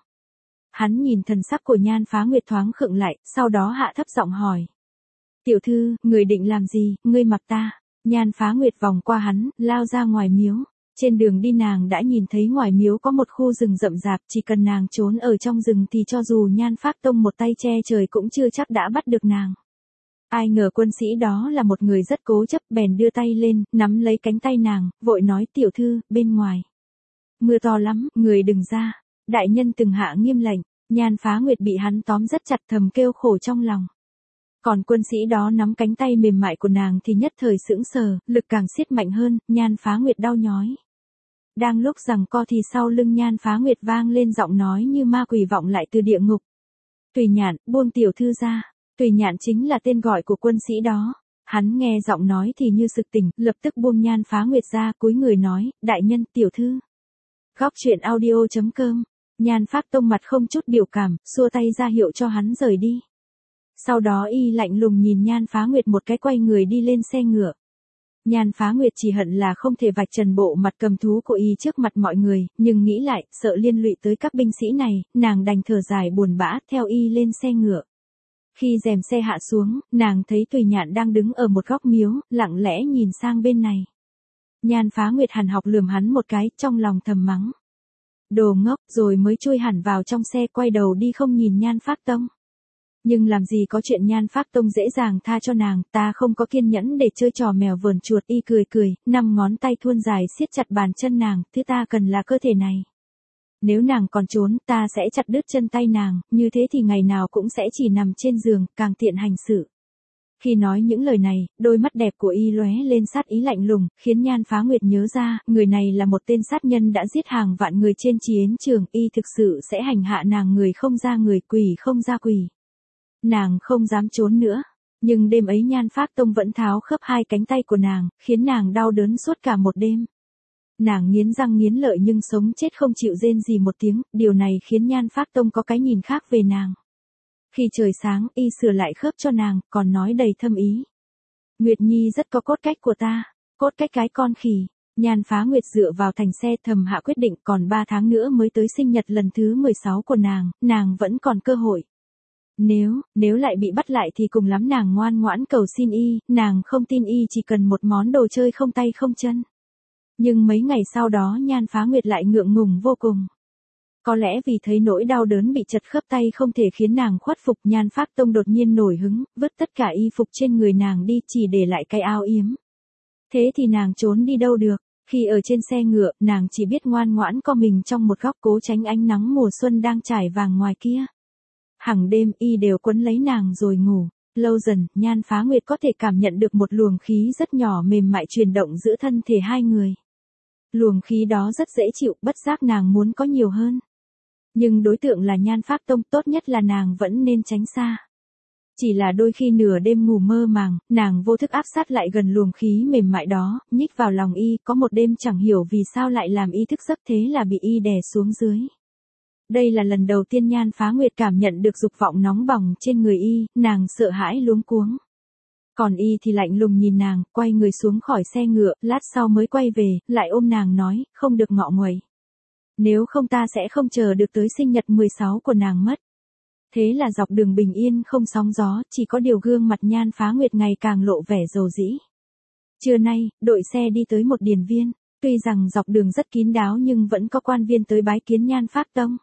Hắn nhìn thần sắc của Nhan Phá Nguyệt thoáng khựng lại, sau đó hạ thấp giọng hỏi. Tiểu thư, người định làm gì, ngươi mặc ta? Nhan Phá Nguyệt vòng qua hắn, lao ra ngoài miếu. Trên đường đi nàng đã nhìn thấy ngoài miếu có một khu rừng rậm rạp, chỉ cần nàng trốn ở trong rừng thì cho dù Nhan Phác Tông một tay che trời cũng chưa chắc đã bắt được nàng. Ai ngờ quân sĩ đó là một người rất cố chấp, bèn đưa tay lên, nắm lấy cánh tay nàng, vội nói tiểu thư, bên ngoài. Mưa to lắm, người đừng ra. Đại nhân từng hạ nghiêm lệnh. Nhan Phá Nguyệt bị hắn tóm rất chặt, thầm kêu khổ trong lòng. Còn quân sĩ đó nắm cánh tay mềm mại của nàng thì nhất thời sững sờ, lực càng siết mạnh hơn, Nhan Phá Nguyệt đau nhói. Đang lúc giằng co thì sau lưng Nhan Phá Nguyệt vang lên giọng nói như ma quỷ vọng lại từ địa ngục. Tùy Nhạn, buông tiểu thư ra. Tùy Nhạn chính là tên gọi của quân sĩ đó. Hắn nghe giọng nói thì như sực tỉnh, lập tức buông Nhan Phá Nguyệt ra, cúi người nói, đại nhân, tiểu thư. Góc truyện audio.com. Nhan Phác Tông mặt không chút biểu cảm, xua tay ra hiệu cho hắn rời đi. Sau đó y lạnh lùng nhìn Nhan Phá Nguyệt một cái, quay người đi lên xe ngựa. Nhan Phá Nguyệt chỉ hận là không thể vạch trần bộ mặt cầm thú của y trước mặt mọi người, nhưng nghĩ lại, sợ liên lụy tới các binh sĩ này, nàng đành thở dài buồn bã, theo y lên xe ngựa. Khi rèm xe hạ xuống, nàng thấy Tùy Nhạn đang đứng ở một góc miếu, lặng lẽ nhìn sang bên này. Nhan Phá Nguyệt hằn học lườm hắn một cái, trong lòng thầm mắng. Đồ ngốc, rồi mới chui hẳn vào trong xe, quay đầu đi không nhìn Nhan Phác Tông. Nhưng làm gì có chuyện Nhan Phác Tông dễ dàng tha cho nàng, ta không có kiên nhẫn để chơi trò mèo vờn chuột. Y cười cười, 5 ngón tay thuôn dài siết chặt bàn chân nàng, thứ ta cần là cơ thể này. Nếu nàng còn trốn, ta sẽ chặt đứt chân tay nàng, như thế thì ngày nào cũng sẽ chỉ nằm trên giường, càng tiện hành sự. Khi nói những lời này, đôi mắt đẹp của y lóe lên sát ý lạnh lùng, khiến Nhan Phá Nguyệt nhớ ra, người này là một tên sát nhân đã giết hàng vạn người trên chiến trường, y thực sự sẽ hành hạ nàng, người không ra người, quỷ không ra quỷ. Nàng không dám trốn nữa, nhưng đêm ấy Nhan Phác Tông vẫn tháo khớp 2 cánh tay của nàng, khiến nàng đau đớn suốt cả một đêm. Nàng nghiến răng nghiến lợi nhưng sống chết không chịu rên gì một tiếng, điều này khiến Nhan Phác Tông có cái nhìn khác về nàng. Khi trời sáng, y sửa lại khớp cho nàng, còn nói đầy thâm ý. Nguyệt Nhi rất có cốt cách của ta, cốt cách cái con khỉ. Nhan Phá Nguyệt dựa vào thành xe thầm hạ quyết định, còn 3 tháng nữa mới tới sinh nhật lần thứ 16 của nàng vẫn còn cơ hội. Nếu lại bị bắt lại thì cùng lắm nàng ngoan ngoãn cầu xin y, nàng không tin y chỉ cần một món đồ chơi không tay không chân. Nhưng mấy ngày sau đó Nhan Phá Nguyệt lại ngượng ngùng vô cùng. Có lẽ vì thấy nỗi đau đớn bị chật khớp tay không thể khiến nàng khuất phục, Nhan Phác Tông đột nhiên nổi hứng, vứt tất cả y phục trên người nàng đi, chỉ để lại cái áo yếm. Thế thì nàng trốn đi đâu được? Khi ở trên xe ngựa, nàng chỉ biết ngoan ngoãn co mình trong một góc cố tránh ánh nắng mùa xuân đang trải vàng ngoài kia. Hằng đêm y đều quấn lấy nàng rồi ngủ. Lâu dần, Nhan Phá Nguyệt có thể cảm nhận được một luồng khí rất nhỏ mềm mại truyền động giữa thân thể hai người. Luồng khí đó rất dễ chịu, bất giác nàng muốn có nhiều hơn. Nhưng đối tượng là Nhan Phác Tông, tốt nhất là nàng vẫn nên tránh xa. Chỉ là đôi khi nửa đêm ngủ mơ màng, nàng vô thức áp sát lại gần luồng khí mềm mại đó, nhích vào lòng y, có một đêm chẳng hiểu vì sao lại làm y thức giấc, thế là bị y đè xuống dưới. Đây là lần đầu tiên Nhan Phá Nguyệt cảm nhận được dục vọng nóng bỏng trên người y, nàng sợ hãi luống cuống. Còn y thì lạnh lùng nhìn nàng, quay người xuống khỏi xe ngựa, lát sau mới quay về, lại ôm nàng nói, không được ngọ nguậy. Nếu không ta sẽ không chờ được tới sinh nhật 16 của nàng mất. Thế là dọc đường bình yên không sóng gió, chỉ có điều gương mặt Nhan Phá Nguyệt ngày càng lộ vẻ rầu rĩ. Trưa nay, đội xe đi tới một điền viên, tuy rằng dọc đường rất kín đáo nhưng vẫn có quan viên tới bái kiến Nhan Phác Tông.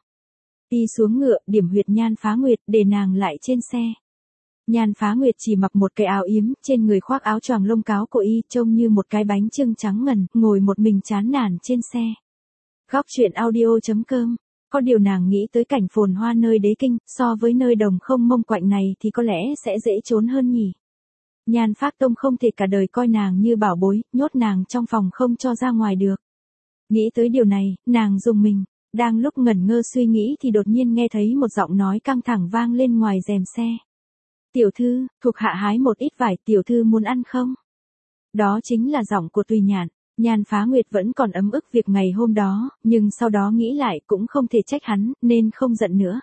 Y xuống ngựa, điểm huyệt Nhan Phá Nguyệt, để nàng lại trên xe. Nhan Phá Nguyệt chỉ mặc một cái áo yếm, trên người khoác áo choàng lông cáo của y, trông như một cái bánh chưng trắng ngần, ngồi một mình chán nản trên xe. Góc truyện audio.com. Có điều nàng nghĩ tới cảnh phồn hoa nơi Đế Kinh, so với nơi đồng không mông quạnh này thì có lẽ sẽ dễ trốn hơn nhỉ. Nhan Phác Tông không thể cả đời coi nàng như bảo bối, nhốt nàng trong phòng không cho ra ngoài được. Nghĩ tới điều này, nàng rùng mình. Đang lúc ngẩn ngơ suy nghĩ thì đột nhiên nghe thấy một giọng nói căng thẳng vang lên ngoài rèm xe. Tiểu thư, thuộc hạ hái một ít vải, tiểu thư muốn ăn không? Đó chính là giọng của Tùy Nhạn. Nhan Phá Nguyệt vẫn còn ấm ức việc ngày hôm đó, nhưng sau đó nghĩ lại cũng không thể trách hắn, nên không giận nữa.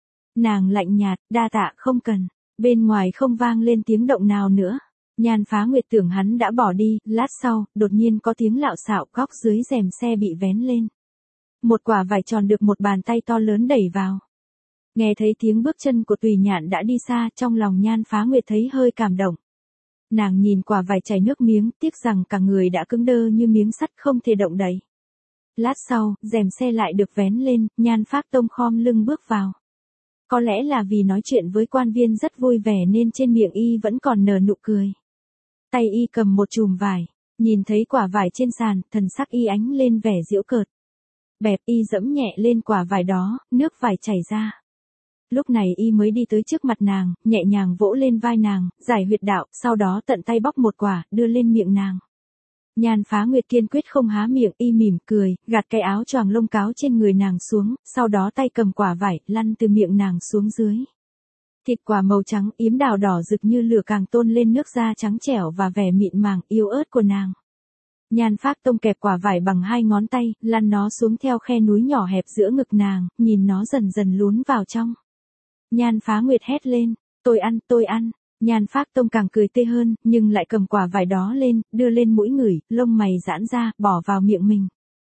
Nàng lạnh nhạt, đa tạ không cần. Bên ngoài không vang lên tiếng động nào nữa. Nhan Phá Nguyệt tưởng hắn đã bỏ đi, lát sau, đột nhiên có tiếng lạo xạo, góc dưới rèm xe bị vén lên. Một quả vải tròn được một bàn tay to lớn đẩy vào. Nghe thấy tiếng bước chân của Tùy Nhạn đã đi xa, trong lòng Nhan Phá Nguyệt thấy hơi cảm động. Nàng nhìn quả vải chảy nước miếng, tiếc rằng cả người đã cứng đơ như miếng sắt không thể động đậy. Lát sau, rèm xe lại được vén lên, Nhan Phác Tông khom lưng bước vào. Có lẽ là vì nói chuyện với quan viên rất vui vẻ nên trên miệng y vẫn còn nở nụ cười. Tay y cầm một chùm vải, nhìn thấy quả vải trên sàn, thần sắc y ánh lên vẻ giễu cợt. Bẹp y dẫm nhẹ lên quả vải đó, nước vải chảy ra. Lúc này y mới đi tới trước mặt nàng, nhẹ nhàng vỗ lên vai nàng, giải huyệt đạo, sau đó tận tay bóc một quả, đưa lên miệng nàng. Nhan Phá Nguyệt kiên quyết không há miệng, y mỉm cười, gạt cái áo choàng lông cáo trên người nàng xuống, sau đó tay cầm quả vải, lăn từ miệng nàng xuống dưới. Thịt quả màu trắng, yếm đào đỏ rực như lửa càng tôn lên nước da trắng trẻo và vẻ mịn màng, yếu ớt của nàng. Nhan Phác Tông kẹp quả vải bằng hai ngón tay, lăn nó xuống theo khe núi nhỏ hẹp giữa ngực nàng, nhìn nó dần dần lún vào trong. Nhan Phá Nguyệt hét lên, tôi ăn, tôi ăn. Nhan Phác Tông càng cười tê hơn, nhưng lại cầm quả vải đó lên, đưa lên mũi ngửi, lông mày giãn ra, bỏ vào miệng mình.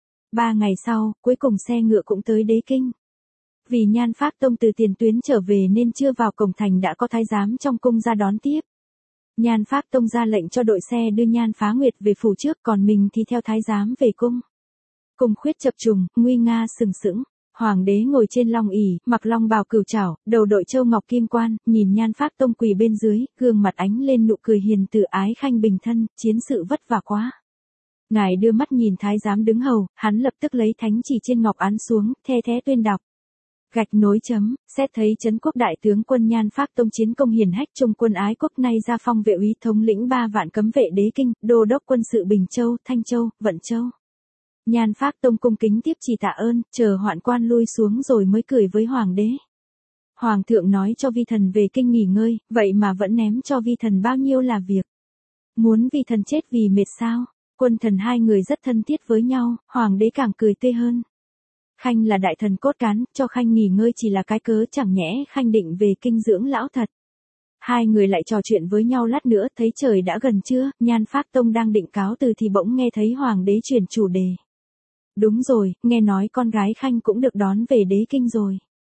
3 ngày sau, cuối cùng xe ngựa cũng tới Đế Kinh. Vì Nhan Phác Tông từ tiền tuyến trở về nên chưa vào cổng thành đã có thái giám trong cung ra đón tiếp. Nhan Phác Tông ra lệnh cho đội xe đưa Nhan Phá Nguyệt về phủ trước, còn mình thì theo thái giám về cung. Cung khuyết chập trùng, nguy nga sừng sững. Hoàng đế ngồi trên long ỷ, mặc long bào cửu trảo, đầu đội châu ngọc kim quan, nhìn Nhan Phác Tông quỳ bên dưới, gương mặt ánh lên nụ cười hiền từ ái khanh bình thân, chiến sự vất vả quá. Ngài đưa mắt nhìn thái giám đứng hầu, hắn lập tức lấy thánh chỉ trên ngọc án xuống, the thé tuyên đọc. Gạch nối chấm, xét thấy Trấn Quốc đại tướng quân Nhan Phác Tông chiến công hiển hách trung quân ái quốc, nay ra phong vệ úy thống lĩnh 3 vạn cấm vệ Đế Kinh, đô đốc quân sự Bình Châu, Thanh Châu, Vận Châu. Nhan Phác Tông cung kính tiếp chỉ tạ ơn, chờ hoạn quan lui xuống rồi mới cười với hoàng đế. Hoàng thượng nói cho vi thần về kinh nghỉ ngơi, vậy mà vẫn ném cho vi thần bao nhiêu là việc. Muốn vi thần chết vì mệt sao? Quân thần hai người rất thân thiết với nhau, hoàng đế càng cười tươi hơn. Khanh là đại thần cốt cán, cho Khanh nghỉ ngơi chỉ là cái cớ, chẳng nhẽ Khanh định về kinh dưỡng lão thật. Hai người lại trò chuyện với nhau lát nữa, thấy trời đã gần trưa, Nhan Phác Tông đang định cáo từ thì bỗng nghe thấy hoàng đế chuyển chủ đề. Đúng rồi, nghe nói con gái Khanh cũng được đón về Đế Kinh rồi.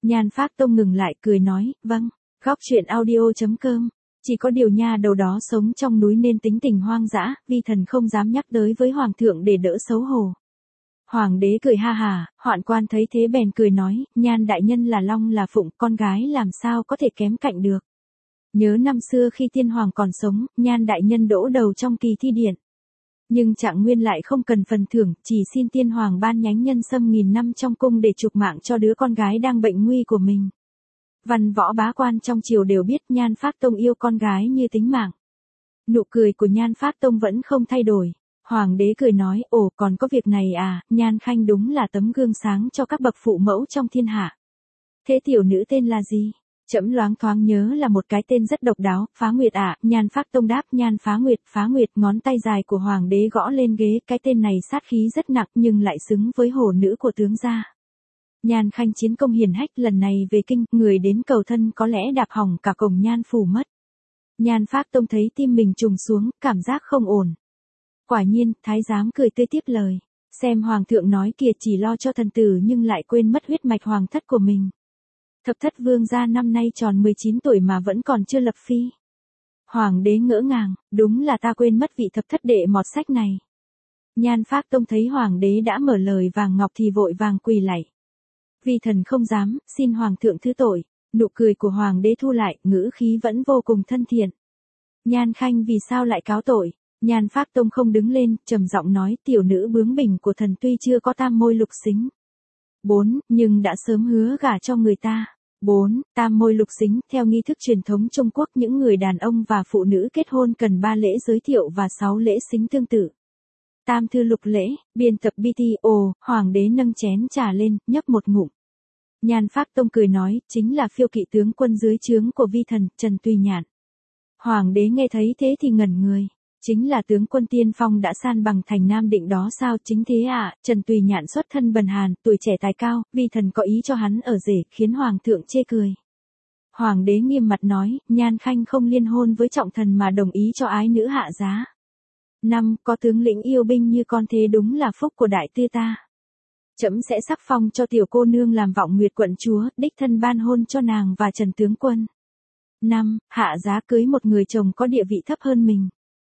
Nhan Phác Tông ngừng lại cười nói, vâng, góc chuyện audio.com. Chỉ có điều nha đầu đó sống trong núi nên tính tình hoang dã, vi thần không dám nhắc tới với hoàng thượng để đỡ xấu hổ. Hoàng đế cười ha hà, hoạn quan thấy thế bèn cười nói, Nhan đại nhân là long là phụng, con gái làm sao có thể kém cạnh được. Nhớ năm xưa khi tiên hoàng còn sống, Nhan đại nhân đỗ đầu trong kỳ thi điện. Nhưng Trạng Nguyên lại không cần phần thưởng, chỉ xin tiên hoàng ban nhánh nhân sâm 1000 năm trong cung để chuộc mạng cho đứa con gái đang bệnh nguy của mình. Văn võ bá quan trong triều đều biết Nhan Phác Tông yêu con gái như tính mạng. Nụ cười của Nhan Phác Tông vẫn không thay đổi. Hoàng đế cười nói, ồ còn có việc này à, Nhan Khanh đúng là tấm gương sáng cho các bậc phụ mẫu trong thiên hạ. Thế tiểu nữ tên là gì? Trẫm loáng thoáng nhớ là một cái tên rất độc đáo, Phá Nguyệt ạ. Nhan Phác Tông đáp, Nhan Phá Nguyệt, ngón tay dài của hoàng đế gõ lên ghế, cái tên này sát khí rất nặng nhưng lại xứng với hổ nữ của tướng gia. Nhan Khanh chiến công hiển hách, lần này về kinh, người đến cầu thân có lẽ đạp hỏng cả cổng Nhan phủ mất. Nhan Phác Tông thấy tim mình trùng xuống, cảm giác không ổn. Quả nhiên, thái giám cười tươi tiếp lời, xem hoàng thượng nói kìa, chỉ lo cho thần tử nhưng lại quên mất huyết mạch hoàng thất của mình. Thập thất vương gia năm nay tròn 19 tuổi mà vẫn còn chưa lập phi. Hoàng đế ngỡ ngàng, đúng là ta quên mất vị thập thất đệ mọt sách này. Nhan Phác Tông thấy hoàng đế đã mở lời vàng ngọc thì vội vàng quỳ lạy. Vi thần không dám, xin hoàng thượng thứ tội. Nụ cười của hoàng đế thu lại, ngữ khí vẫn vô cùng thân thiện. Nhan Khanh vì sao lại cáo tội? Nhan Phác Tông không đứng lên, trầm giọng nói, tiểu nữ bướng bỉnh của thần tuy chưa có tam môi lục xính. 4, nhưng đã sớm hứa gả cho người ta. 4. Tam môi lục xính, theo nghi thức truyền thống Trung Quốc, những người đàn ông và phụ nữ kết hôn cần 3 lễ giới thiệu và 6 lễ xính tương tự. Tam thư lục lễ, biên tập BTO, hoàng đế nâng chén trà lên, nhấp một ngụm. Nhan Phác Tông cười nói, chính là phiêu kỵ tướng quân dưới trướng của vi thần, Trần Tùy Nhạn. Hoàng đế nghe thấy thế thì ngẩn người. Chính là tướng quân tiên phong đã san bằng thành Nam Định đó sao? Chính thế à? Trần Tùy Nhạn xuất thân bần hàn, tuổi trẻ tài cao, vi thần có ý cho hắn ở rể, khiến hoàng thượng chê cười. Hoàng đế nghiêm mặt nói, Nhan Khanh không liên hôn với trọng thần mà đồng ý cho ái nữ hạ giá. 5. Có tướng lĩnh yêu binh như con thế đúng là phúc của đại tư ta. Trẫm sẽ sắc phong cho tiểu cô nương làm Vọng Nguyệt quận chúa, đích thân ban hôn cho nàng và Trần tướng quân. 5. Hạ giá cưới một người chồng có địa vị thấp hơn mình.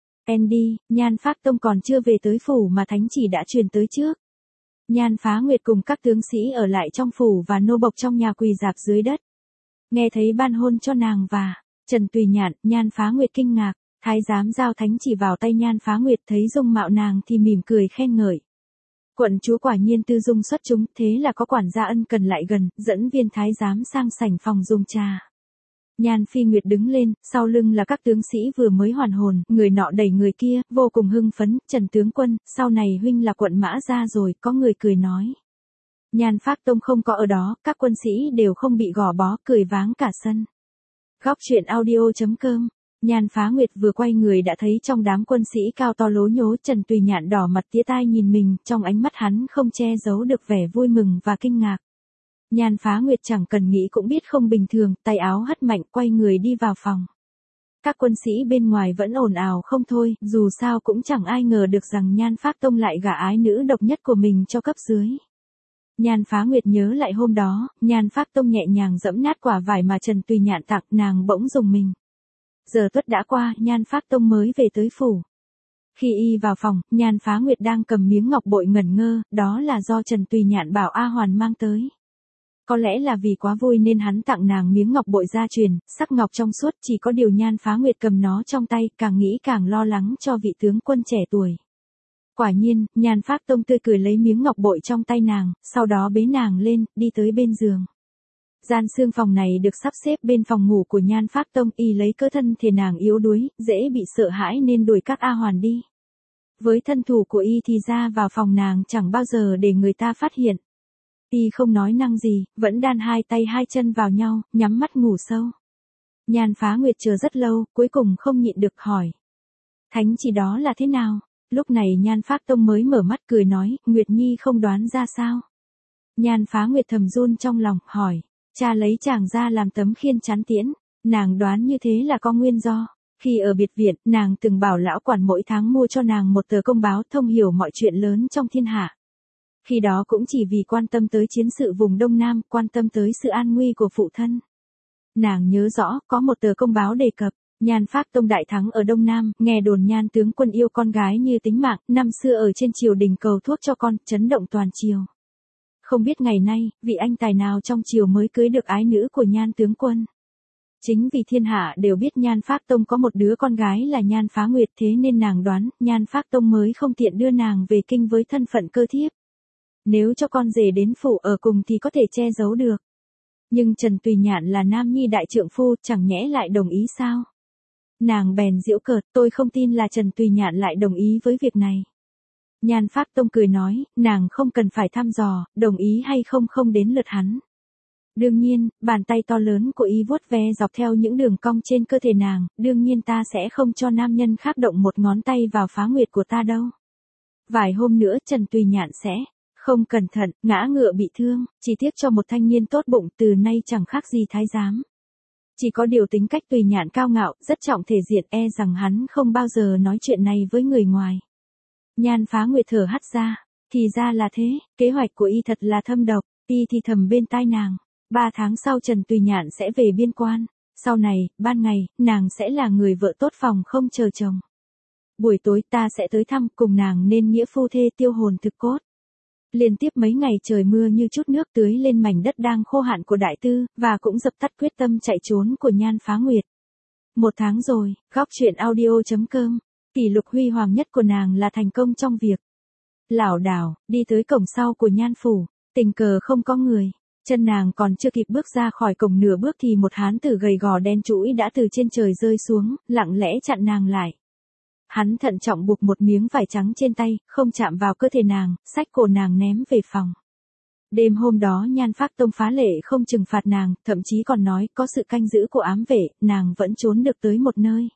Andy, Nhan Phác Tông còn chưa về tới phủ mà thánh chỉ đã truyền tới trước. Nhan Phá Nguyệt cùng các tướng sĩ ở lại trong phủ và nô bộc trong nhà quỳ rạp dưới đất. Nghe thấy ban hôn cho nàng và Trần Tùy Nhạn, Nhan Phá Nguyệt kinh ngạc, thái giám giao thánh chỉ vào tay Nhan Phá Nguyệt, thấy dung mạo nàng thì mỉm cười khen ngợi. Quận chúa quả nhiên tư dung xuất chúng, thế là có quản gia ân cần lại gần, dẫn viên thái giám sang sảnh phòng dùng trà. Nhan Phi Nguyệt đứng lên, sau lưng là các tướng sĩ vừa mới hoàn hồn, người nọ đẩy người kia, vô cùng hưng phấn, Trần tướng quân, sau này huynh là quận mã gia rồi, có người cười nói. Nhan Phác Tông không có ở đó, các quân sĩ đều không bị gò bó, cười váng cả sân. Góc chuyện audio.com. Nhan Phá Nguyệt vừa quay người đã thấy trong đám quân sĩ cao to lố nhố, Trần Tùy Nhạn đỏ mặt tía tai nhìn mình, trong ánh mắt hắn không che giấu được vẻ vui mừng và kinh ngạc. Nhan Phá Nguyệt chẳng cần nghĩ cũng biết không bình thường, tay áo hất mạnh, quay người đi vào phòng. Các quân sĩ bên ngoài vẫn ồn ào không thôi, dù sao cũng chẳng ai ngờ được rằng Nhan Phác Tông lại gả ái nữ độc nhất của mình cho cấp dưới. Nhan Phá Nguyệt nhớ lại hôm đó, Nhan Phác Tông nhẹ nhàng giẫm nát quả vải mà Trần Tùy Nhạn tặng, nàng bỗng rùng mình. Giờ tuất đã qua, Nhan Phác Tông mới về tới phủ. Khi y vào phòng, Nhan Phá Nguyệt đang cầm miếng ngọc bội ngẩn ngơ, đó là do Trần Tùy Nhạn bảo A Hoàn mang tới. Có lẽ là vì quá vui nên hắn tặng nàng miếng ngọc bội gia truyền, sắc ngọc trong suốt, chỉ có điều Nhan Phá Nguyệt cầm nó trong tay, càng nghĩ càng lo lắng cho vị tướng quân trẻ tuổi. Quả nhiên, Nhan Phác Tông tươi cười lấy miếng ngọc bội trong tay nàng, sau đó bế nàng lên, đi tới bên giường. Gian xương phòng này được sắp xếp bên phòng ngủ của Nhan Phác Tông, y lấy cớ thân thể nàng yếu đuối, dễ bị sợ hãi nên đuổi các A Hoàn đi. Với thân thủ của y thì ra vào phòng nàng chẳng bao giờ để người ta phát hiện. Y không nói năng gì, vẫn đan hai tay hai chân vào nhau, nhắm mắt ngủ sâu. Nhan Phá Nguyệt chờ rất lâu, cuối cùng không nhịn được hỏi. Thánh chỉ đó là thế nào? Lúc này Nhan Phác Tông mới mở mắt cười nói, Nguyệt Nhi không đoán ra sao? Nhan Phá Nguyệt thầm run trong lòng, hỏi. Cha lấy chàng ra làm tấm khiên chắn tiễn. Nàng đoán như thế là có nguyên do. Khi ở biệt viện, nàng từng bảo lão quản mỗi tháng mua cho nàng một tờ công báo thông hiểu mọi chuyện lớn trong thiên hạ. Khi đó cũng chỉ vì quan tâm tới chiến sự vùng Đông Nam, quan tâm tới sự an nguy của phụ thân. Nàng nhớ rõ, có một tờ công báo đề cập, Nhan Phác Tông đại thắng ở Đông Nam, nghe đồn Nhan tướng quân yêu con gái như tính mạng, năm xưa ở trên triều đình cầu thuốc cho con, chấn động toàn triều. Không biết ngày nay, vị anh tài nào trong triều mới cưới được ái nữ của Nhan tướng quân. Chính vì thiên hạ đều biết Nhan Phác Tông có một đứa con gái là Nhan Phá Nguyệt, thế nên nàng đoán, Nhan Phác Tông mới không tiện đưa nàng về kinh với thân phận cơ thiếp. Nếu cho con rể đến phủ ở cùng thì có thể che giấu được. Nhưng Trần Tùy Nhạn là nam nhi đại trượng phu, chẳng nhẽ lại đồng ý sao? Nàng bèn giễu cợt, tôi không tin là Trần Tùy Nhạn lại đồng ý với việc này. Nhan Phác Tông cười nói, nàng không cần phải thăm dò, đồng ý hay không không đến lượt hắn. Đương nhiên, bàn tay to lớn của y vuốt ve dọc theo những đường cong trên cơ thể nàng, đương nhiên ta sẽ không cho nam nhân khác động một ngón tay vào Phá Nguyệt của ta đâu. Vài hôm nữa Trần Tùy Nhạn sẽ không cẩn thận, ngã ngựa bị thương, chỉ tiếc cho một thanh niên tốt bụng từ nay chẳng khác gì thái giám. Chỉ có điều tính cách Tùy Nhạn cao ngạo, rất trọng thể diện, e rằng hắn không bao giờ nói chuyện này với người ngoài. Nhan Phá Nguyệt thở hắt ra, thì ra là thế, kế hoạch của y thật là thâm độc, y thì thầm bên tai nàng. 3 tháng sau Trần Tùy Nhạn sẽ về biên quan, sau này, ban ngày, nàng sẽ là người vợ tốt phòng không chờ chồng. Buổi tối ta sẽ tới thăm, cùng nàng nên nghĩa phu thê tiêu hồn thực cốt. Liên tiếp mấy ngày trời mưa như chút nước tưới lên mảnh đất đang khô hạn của Đại Tư, và cũng dập tắt quyết tâm chạy trốn của Nhan Phá Nguyệt. 1 tháng rồi, góc truyện audio.com, kỷ lục huy hoàng nhất của nàng là thành công trong việc lảo đảo, đi tới cổng sau của Nhan phủ, tình cờ không có người. Chân nàng còn chưa kịp bước ra khỏi cổng nửa bước thì một hán tử gầy gò đen trũi đã từ trên trời rơi xuống, lặng lẽ chặn nàng lại. Hắn thận trọng buộc một miếng vải trắng trên tay, không chạm vào cơ thể nàng, xách cổ nàng ném về phòng. Đêm hôm đó Nhan Phác Tông phá lệ không trừng phạt nàng, thậm chí còn nói có sự canh giữ của ám vệ, nàng vẫn trốn được tới một nơi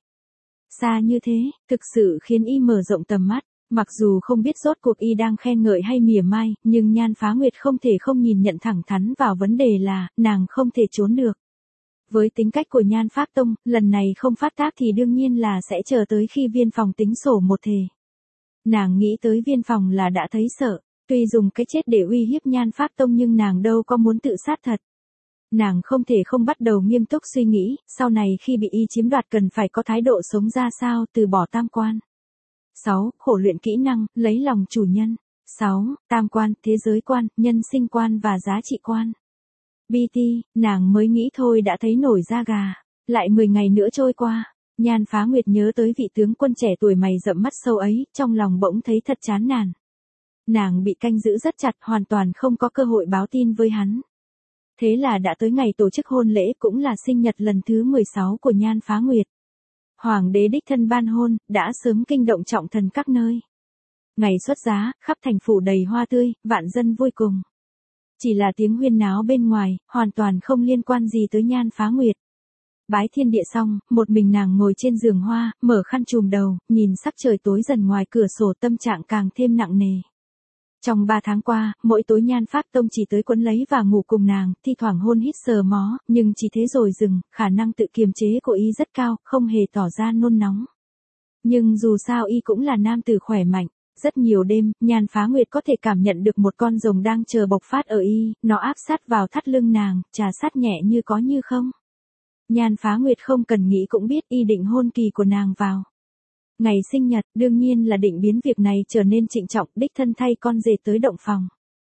xa như thế, thực sự khiến y mở rộng tầm mắt. Mặc dù không biết rốt cuộc y đang khen ngợi hay mỉa mai, nhưng Nhan Phá Nguyệt không thể không nhìn nhận thẳng thắn vào vấn đề là, nàng không thể trốn được. Với tính cách của Nhan Phác Tông, lần này không phát tác thì đương nhiên là sẽ chờ tới khi Viên Phòng tính sổ một thề. Nàng nghĩ tới Viên Phòng là đã thấy sợ, tuy dùng cái chết để uy hiếp Nhan Phác Tông nhưng nàng đâu có muốn tự sát thật. Nàng không thể không bắt đầu nghiêm túc suy nghĩ, sau này khi bị y chiếm đoạt cần phải có thái độ sống ra sao, từ bỏ tam quan. 6. Khổ luyện kỹ năng, lấy lòng chủ nhân. 6. Tam quan, thế giới quan, nhân sinh quan và giá trị quan. BT, nàng mới nghĩ thôi đã thấy nổi da gà. Lại 10 ngày nữa trôi qua, Nhan Phá Nguyệt nhớ tới vị tướng quân trẻ tuổi mày rậm mắt sâu ấy, trong lòng bỗng thấy thật chán nản. Nàng bị canh giữ rất chặt, hoàn toàn không có cơ hội báo tin với hắn. Thế là đã tới ngày tổ chức hôn lễ, cũng là sinh nhật lần thứ 16 của Nhan Phá Nguyệt. Hoàng đế đích thân ban hôn, đã sớm kinh động trọng thần các nơi. Ngày xuất giá, khắp thành phủ đầy hoa tươi, vạn dân vui cùng. Chỉ là tiếng huyên náo bên ngoài, hoàn toàn không liên quan gì tới Nhan Phá Nguyệt. Bái thiên địa xong, một mình nàng ngồi trên giường hoa, mở khăn trùm đầu, nhìn sắc trời tối dần ngoài cửa sổ, tâm trạng càng thêm nặng nề. Trong 3 tháng qua, mỗi tối Nhan Phác Tông chỉ tới quấn lấy và ngủ cùng nàng, thi thoảng hôn hít sờ mó, nhưng chỉ thế rồi dừng, khả năng tự kiềm chế của y rất cao, không hề tỏ ra nôn nóng. Nhưng dù sao y cũng là nam tử khỏe mạnh. Rất nhiều đêm, Nhan Phá Nguyệt có thể cảm nhận được một con rồng đang chờ bộc phát ở y, nó áp sát vào thắt lưng nàng, trà sát nhẹ như có như không. Nhan Phá Nguyệt không cần nghĩ cũng biết y định hôn kỳ của nàng vào ngày sinh nhật, đương nhiên là định biến việc này trở nên trịnh trọng, đích thân thay con rể tới động phòng.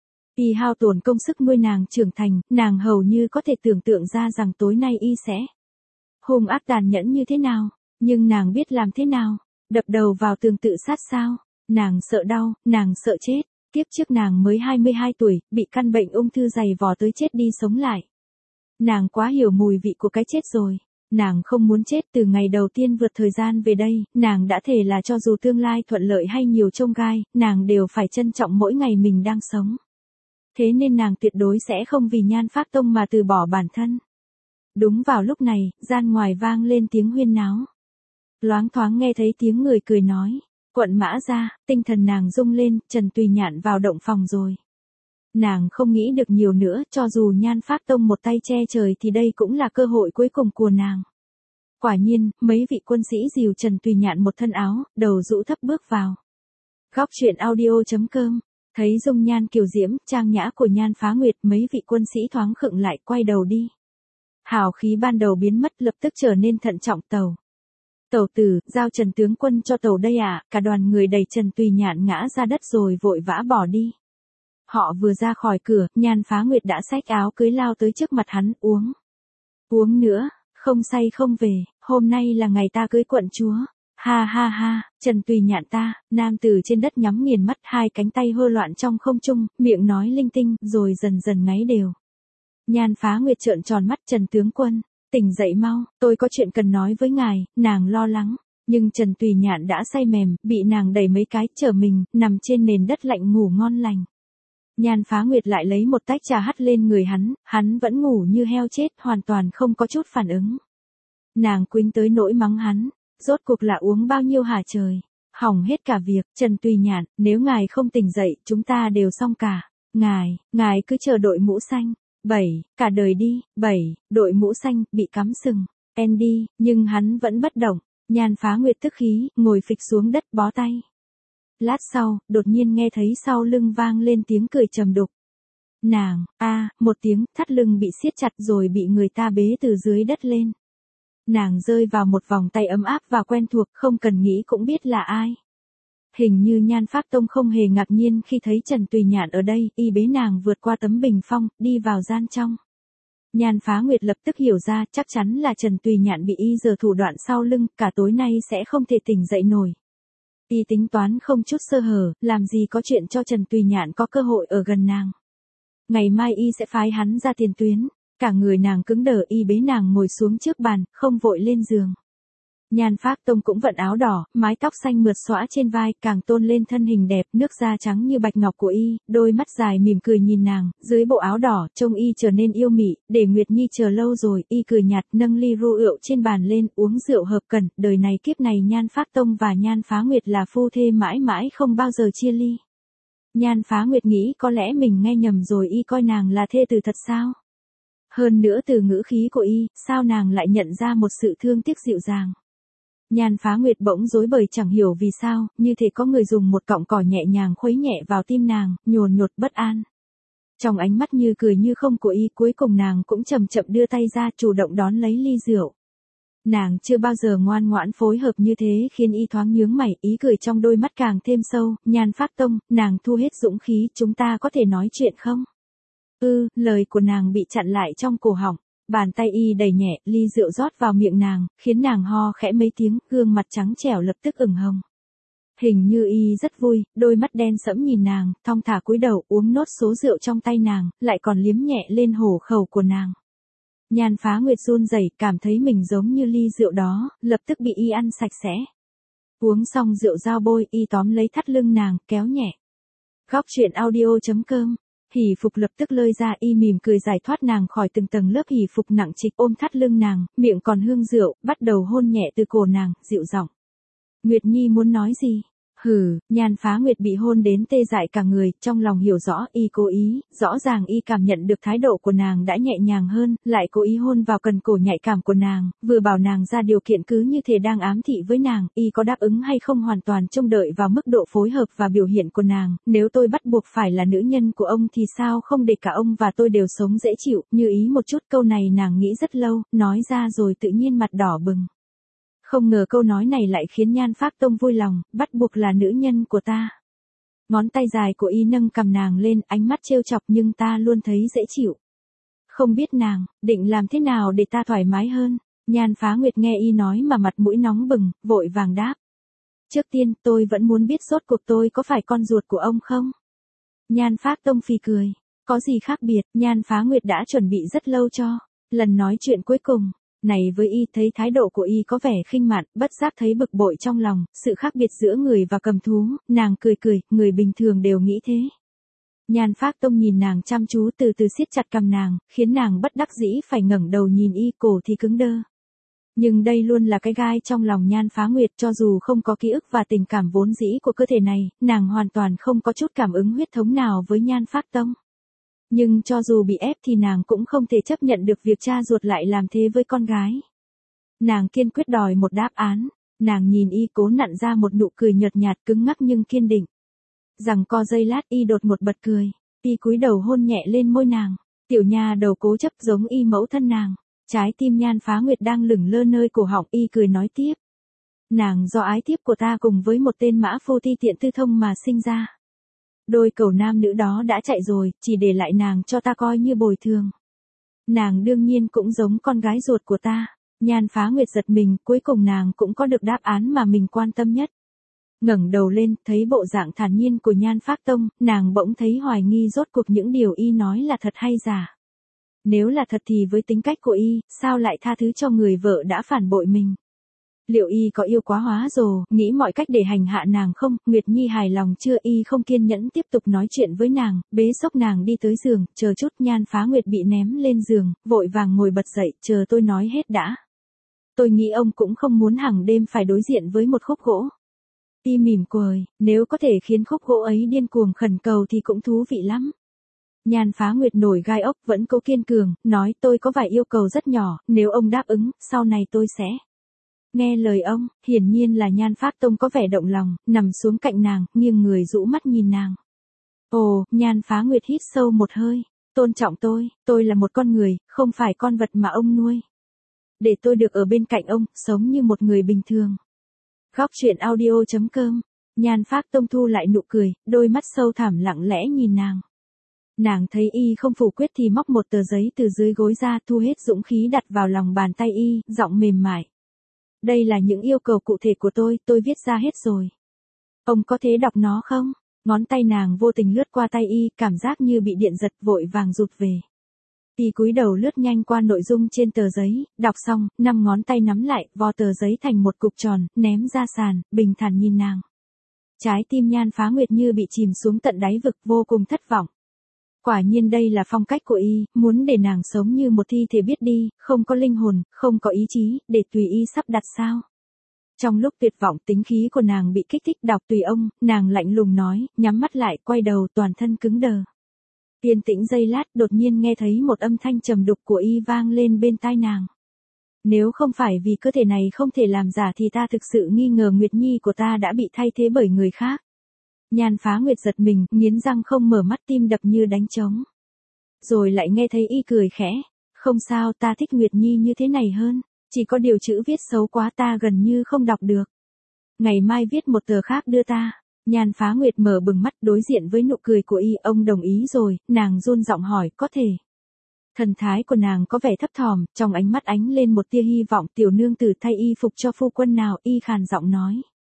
Y hao tổn công sức nuôi nàng trưởng thành, nàng hầu như có thể tưởng tượng ra rằng tối nay y sẽ hung ác tàn nhẫn như thế nào, nhưng nàng biết làm thế nào, đập đầu vào tường tự sát sao? Nàng sợ đau, nàng sợ chết. Kiếp trước nàng mới 22 tuổi, bị căn bệnh ung thư dày vò tới chết đi sống lại. Nàng quá hiểu mùi vị của cái chết rồi. Nàng không muốn chết. Từ ngày đầu tiên vượt thời gian về đây, nàng đã thề là cho dù tương lai thuận lợi hay nhiều chông gai, nàng đều phải trân trọng mỗi ngày mình đang sống. Thế nên nàng tuyệt đối sẽ không vì Nhan Phác Tông mà từ bỏ bản thân. Đúng vào lúc này, gian ngoài vang lên tiếng huyên náo. Loáng thoáng nghe thấy tiếng người cười nói. Quận Mã ra, tinh thần nàng rung lên, Trần Tùy Nhạn vào động phòng rồi. Nàng không nghĩ được nhiều nữa, cho dù Nhan Phác Tông một tay che trời thì đây cũng là cơ hội cuối cùng của nàng. Quả nhiên, mấy vị quân sĩ dìu Trần Tùy Nhạn một thân áo, đầu rũ thấp bước vào. Góc truyện audio.com Thấy dung nhan kiều diễm, trang nhã của Nhan Phá Nguyệt, mấy vị quân sĩ thoáng khựng lại quay đầu đi. Hào khí ban đầu biến mất lập tức trở nên thận trọng. Tẩu tử, giao Trần tướng quân cho tẩu đây ạ. Cả đoàn người đẩy Trần Tùy Nhạn ngã ra đất rồi vội vã bỏ đi. Họ vừa ra khỏi cửa, Nhan Phá Nguyệt đã xách áo cưới lao tới trước mặt hắn, uống nữa, không say không về, hôm nay là ngày ta cưới quận chúa. Ha ha ha, Trần Tùy Nhạn ta, nam tử trên đất nhắm nghiền mắt, hai cánh tay hơ loạn trong không trung, miệng nói linh tinh, rồi dần dần ngáy đều. Nhan Phá Nguyệt trợn tròn mắt, Trần tướng quân, tỉnh dậy mau, tôi có chuyện cần nói với ngài. Nàng lo lắng, nhưng Trần Tùy Nhạn đã say mềm, bị nàng đẩy mấy cái, trở mình, nằm trên nền đất lạnh ngủ ngon lành. Nhan Phá Nguyệt lại lấy một tách trà hắt lên người hắn vẫn ngủ như heo chết, hoàn toàn không có chút phản ứng. Nàng quýnh tới nỗi mắng hắn, rốt cuộc là uống bao nhiêu hả trời, hỏng hết cả việc. Trần Tùy Nhạn, nếu ngài không tỉnh dậy, chúng ta đều xong cả. Ngài cứ chờ đội mũ xanh. Cả đời đi. Đội mũ xanh, bị cắm sừng. Andy, nhưng hắn vẫn bất động. Nhan Phá Nguyệt tức khí, ngồi phịch xuống đất bó tay. Lát sau, đột nhiên nghe thấy sau lưng vang lên tiếng cười trầm đục. Nàng, một tiếng, thắt lưng bị siết chặt rồi bị người ta bế từ dưới đất lên. Nàng rơi vào một vòng tay ấm áp và quen thuộc, không cần nghĩ cũng biết là ai. Hình như Nhan Phác Tông không hề ngạc nhiên khi thấy Trần Tùy Nhạn ở đây, y bế nàng vượt qua tấm bình phong, đi vào gian trong. Nhan Phá Nguyệt lập tức hiểu ra, chắc chắn là Trần Tùy Nhạn bị y giở thủ đoạn sau lưng, cả tối nay sẽ không thể tỉnh dậy nổi. Y tính toán không chút sơ hở, làm gì có chuyện cho Trần Tùy Nhạn có cơ hội ở gần nàng. Ngày mai y sẽ phái hắn ra tiền tuyến. Cả người nàng cứng đờ, y bế nàng ngồi xuống trước bàn, không vội lên giường. Nhan Phác Tông cũng vận áo đỏ, mái tóc xanh mượt xõa trên vai, càng tôn lên thân hình đẹp, nước da trắng như bạch ngọc của y, đôi mắt dài mỉm cười nhìn nàng, dưới bộ áo đỏ, trông y trở nên yêu mị, để Nguyệt Nhi chờ lâu rồi, y cười nhạt, nâng ly rượu trên bàn lên, uống rượu hợp cần, đời này kiếp này Nhan Phác Tông và Nhan Phá Nguyệt là phu thê mãi mãi không bao giờ chia ly. Nhan Phá Nguyệt nghĩ có lẽ mình nghe nhầm rồi, y coi nàng là thê tử thật sao? Hơn nữa từ ngữ khí của y, sao nàng lại nhận ra một sự thương tiếc dịu dàng. Nhan Phá Nguyệt bỗng rối bời chẳng hiểu vì sao, như thể có người dùng một cọng cỏ nhẹ nhàng khuấy nhẹ vào tim nàng, nhồn nhột bất an. Trong ánh mắt như cười như không của y, cuối cùng nàng cũng chậm chậm đưa tay ra, chủ động đón lấy ly rượu. Nàng chưa bao giờ ngoan ngoãn phối hợp như thế, khiến y thoáng nhướng mày, ý cười trong đôi mắt càng thêm sâu. Nhan Phác Tông, nàng thu hết dũng khí, chúng ta có thể nói chuyện không? Lời của nàng bị chặn lại trong cổ họng. Bàn tay y đẩy nhẹ, ly rượu rót vào miệng nàng, khiến nàng ho khẽ mấy tiếng, gương mặt trắng trẻo lập tức ửng hồng. Hình như y rất vui, đôi mắt đen sẫm nhìn nàng, thong thả cúi đầu uống nốt số rượu trong tay nàng, lại còn liếm nhẹ lên hổ khẩu của nàng. Nhan Phá Nguyệt run rẩy, cảm thấy mình giống như ly rượu đó, lập tức bị y ăn sạch sẽ. Uống xong rượu dao bôi, y tóm lấy thắt lưng nàng, kéo nhẹ. Góc truyện audio.com. Hỷ phục lập tức lơi ra, y mỉm cười giải thoát nàng khỏi từng tầng lớp hỷ phục nặng trịch, ôm thắt lưng nàng, miệng còn hương rượu, bắt đầu hôn nhẹ từ cổ nàng, dịu giọng. Nguyệt Nhi muốn nói gì? Nhan Phá Nguyệt bị hôn đến tê dại cả người, trong lòng hiểu rõ, y cố ý, rõ ràng y cảm nhận được thái độ của nàng đã nhẹ nhàng hơn, lại cố ý hôn vào cần cổ nhạy cảm của nàng, vừa bảo nàng ra điều kiện cứ như thể đang ám thị với nàng, y có đáp ứng hay không hoàn toàn trông đợi vào mức độ phối hợp và biểu hiện của nàng, nếu tôi bắt buộc phải là nữ nhân của ông thì sao không để cả ông và tôi đều sống dễ chịu, như ý một chút. Câu này nàng nghĩ rất lâu, nói ra rồi tự nhiên mặt đỏ bừng. Không ngờ câu nói này lại khiến Nhan Phác Tông vui lòng, bắt buộc là nữ nhân của ta. Ngón tay dài của y nâng cằm nàng lên, ánh mắt trêu chọc, nhưng ta luôn thấy dễ chịu. Không biết nàng, định làm thế nào để ta thoải mái hơn? Nhan Phá Nguyệt nghe y nói mà mặt mũi nóng bừng, vội vàng đáp. Trước tiên, tôi vẫn muốn biết rốt cuộc tôi có phải con ruột của ông không? Nhan Phác Tông phì cười. Có gì khác biệt, Nhan Phá Nguyệt đã chuẩn bị rất lâu cho lần nói chuyện cuối cùng. Này với y, thấy thái độ của y có vẻ khinh mạn, bất giác thấy bực bội trong lòng, sự khác biệt giữa người và cầm thú, nàng cười, người bình thường đều nghĩ thế. Nhan Phác Tông nhìn nàng chăm chú, từ từ siết chặt cằm nàng, khiến nàng bất đắc dĩ phải ngẩng đầu nhìn y, cổ thì cứng đơ. Nhưng đây luôn là cái gai trong lòng Nhan Phá Nguyệt, cho dù không có ký ức và tình cảm vốn dĩ của cơ thể này, nàng hoàn toàn không có chút cảm ứng huyết thống nào với Nhan Phác Tông. Nhưng cho dù bị ép thì nàng cũng không thể chấp nhận được việc cha ruột lại làm thế với con gái. Nàng kiên quyết đòi một đáp án, nàng nhìn y cố nặn ra một nụ cười nhợt nhạt cứng ngắc nhưng kiên định. Rằng co giây lát y đột một bật cười. Y cúi đầu hôn nhẹ lên môi nàng. Tiểu nha đầu cố chấp giống y mẫu thân nàng. Trái tim Nhan Phá Nguyệt đang lửng lơ nơi cổ họng, y cười nói tiếp. Nàng do ái thiếp của ta cùng với một tên mã phu ti tiện tư thông mà sinh ra. Đôi cẩu nam nữ đó đã chạy rồi, chỉ để lại nàng cho ta coi như bồi thường. Nàng đương nhiên cũng giống con gái ruột của ta. Nhan Phá Nguyệt giật mình, cuối cùng nàng cũng có được đáp án mà mình quan tâm nhất. Ngẩng đầu lên, thấy bộ dạng thản nhiên của Nhan Phác Tông, nàng bỗng thấy hoài nghi rốt cuộc những điều y nói là thật hay giả. Nếu là thật thì với tính cách của y, sao lại tha thứ cho người vợ đã phản bội mình? Liệu y có yêu quá hóa rồ, nghĩ mọi cách để hành hạ nàng không? Nguyệt Nhi hài lòng chưa? Y không kiên nhẫn tiếp tục nói chuyện với nàng, bế xốc nàng đi tới giường, chờ chút. Nhan Phá Nguyệt bị ném lên giường, vội vàng ngồi bật dậy, chờ tôi nói hết đã. Tôi nghĩ ông cũng không muốn hàng đêm phải đối diện với một khúc gỗ. Y mỉm cười, nếu có thể khiến khúc gỗ ấy điên cuồng khẩn cầu thì cũng thú vị lắm. Nhan Phá Nguyệt nổi gai ốc, vẫn cố kiên cường, nói tôi có vài yêu cầu rất nhỏ, nếu ông đáp ứng, sau này tôi sẽ nghe lời ông. Hiển nhiên là Nhan Phác Tông có vẻ động lòng, nằm xuống cạnh nàng, nghiêng người rũ mắt nhìn nàng. Ồ, Nhan Phá Nguyệt hít sâu một hơi, tôn trọng tôi là một con người, không phải con vật mà ông nuôi. Để tôi được ở bên cạnh ông, sống như một người bình thường. Góc truyện audio.com. Nhan Phác Tông thu lại nụ cười, đôi mắt sâu thẳm lặng lẽ nhìn nàng. Nàng thấy y không phủ quyết thì móc một tờ giấy từ dưới gối ra, thu hết dũng khí đặt vào lòng bàn tay y, giọng mềm mại. Đây là những yêu cầu cụ thể của tôi viết ra hết rồi. Ông có thể đọc nó không? Ngón tay nàng vô tình lướt qua tay y, cảm giác như bị điện giật, vội vàng rụt về. Y cúi đầu lướt nhanh qua nội dung trên tờ giấy, đọc xong, 5 ngón tay nắm lại, vo tờ giấy thành một cục tròn, ném ra sàn, bình thản nhìn nàng. Trái tim Nhan Phá Nguyệt như bị chìm xuống tận đáy vực, vô cùng thất vọng. Quả nhiên đây là phong cách của y, muốn để nàng sống như một thi thể biết đi, không có linh hồn, không có ý chí, để tùy y sắp đặt sao. Trong lúc tuyệt vọng, tính khí của nàng bị kích thích. Đọc tùy ông, nàng lạnh lùng nói, nhắm mắt lại, quay đầu, toàn thân cứng đờ. Yên tĩnh giây lát, đột nhiên nghe thấy một âm thanh trầm đục của y vang lên bên tai nàng. Nếu không phải vì cơ thể này không thể làm giả thì ta thực sự nghi ngờ Nguyệt Nhi của ta đã bị thay thế bởi người khác. Nhan Phá Nguyệt giật mình, nghiến răng không mở mắt, tim đập như đánh trống. Rồi lại nghe thấy y cười khẽ, không sao, ta thích Nguyệt Nhi như thế này hơn, chỉ có điều chữ viết xấu quá ta gần như không đọc được. Ngày mai viết một tờ khác đưa ta. Nhan Phá Nguyệt mở bừng mắt đối diện với nụ cười của y, ông đồng ý rồi, nàng run giọng hỏi, có thể. Thần thái của nàng có vẻ thấp thỏm, trong ánh mắt ánh lên một tia hy vọng, tiểu nương tử thay y phục cho phu quân nào, y khàn giọng nói.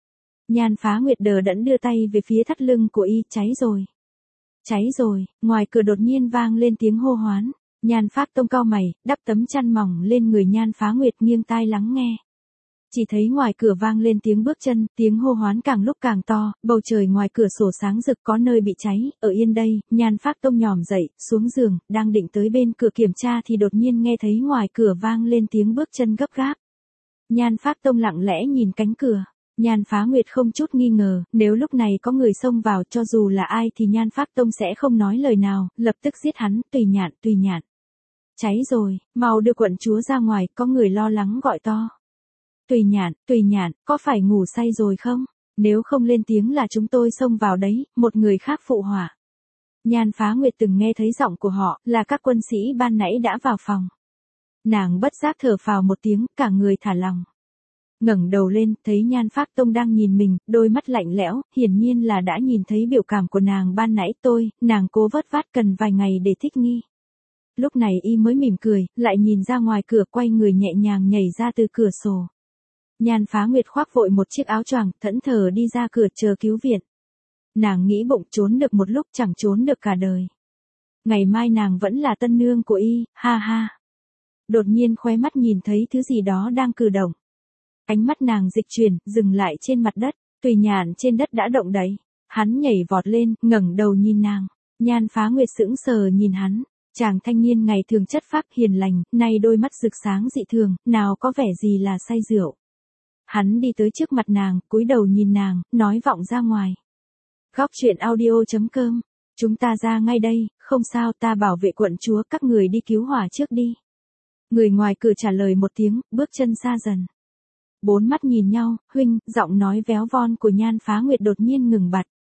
Nhan Phá Nguyệt đờ đẫn đưa tay về phía thắt lưng của y, cháy rồi. Cháy rồi, ngoài cửa đột nhiên vang lên tiếng hô hoán. Nhan Phác Tông cau mày, đắp tấm chăn mỏng lên người Nhan Phá Nguyệt, nghiêng tai lắng nghe. Chỉ thấy ngoài cửa vang lên tiếng bước chân, tiếng hô hoán càng lúc càng to, bầu trời ngoài cửa sổ sáng rực, có nơi bị cháy. Ở yên đây. Nhan Phác Tông nhòm dậy, xuống giường, đang định tới bên cửa kiểm tra thì đột nhiên nghe thấy ngoài cửa vang lên tiếng bước chân gấp gáp. Nhan Phác Tông lặng lẽ nhìn cánh cửa. Nhan Phá Nguyệt không chút nghi ngờ, nếu lúc này có người xông vào cho dù là ai thì Nhan Phác Tông sẽ không nói lời nào, lập tức giết hắn. Tùy Nhạn. Cháy rồi, mau đưa quận chúa ra ngoài, có người lo lắng gọi to. Tùy Nhạn, có phải ngủ say rồi không? Nếu không lên tiếng là chúng tôi xông vào đấy, một người khác phụ họa. Nhan Phá Nguyệt từng nghe thấy giọng của họ, là các quân sĩ ban nãy đã vào phòng. Nàng bất giác thở phào một tiếng, cả người thả lòng. Ngẩng đầu lên, thấy Nhan Phác Tông đang nhìn mình, đôi mắt lạnh lẽo, hiển nhiên là đã nhìn thấy biểu cảm của nàng ban nãy. Nàng cố vớt vát cần vài ngày để thích nghi. Lúc này y mới mỉm cười, lại nhìn ra ngoài cửa, quay người nhẹ nhàng nhảy ra từ cửa sổ. Nhan Phá Nguyệt khoác vội một chiếc áo choàng, thẫn thờ đi ra cửa chờ cứu viện. Nàng nghĩ bụng, trốn được một lúc chẳng trốn được cả đời. Ngày mai nàng vẫn là tân nương của y, ha ha. Đột nhiên khóe mắt nhìn thấy thứ gì đó đang cử động. Ánh mắt nàng dịch chuyển, dừng lại trên mặt đất. Tùy Nhạn trên đất đã động đậy. Hắn nhảy vọt lên, ngẩng đầu nhìn nàng. Nhan Phá Nguyệt sững sờ nhìn hắn. Chàng thanh niên ngày thường chất phác hiền lành, nay đôi mắt rực sáng dị thường, nào có vẻ gì là say rượu. Hắn đi tới trước mặt nàng, cúi đầu nhìn nàng, nói vọng ra ngoài. Góc truyện audio.com. Chúng ta ra ngay đây, không sao, ta bảo vệ quận chúa, các người đi cứu hỏa trước đi. Người ngoài cửa trả lời một tiếng, bước chân xa dần. Bốn mắt nhìn nhau, huynh, giọng nói véo von của Nhan Phá Nguyệt đột nhiên ngừng bặt.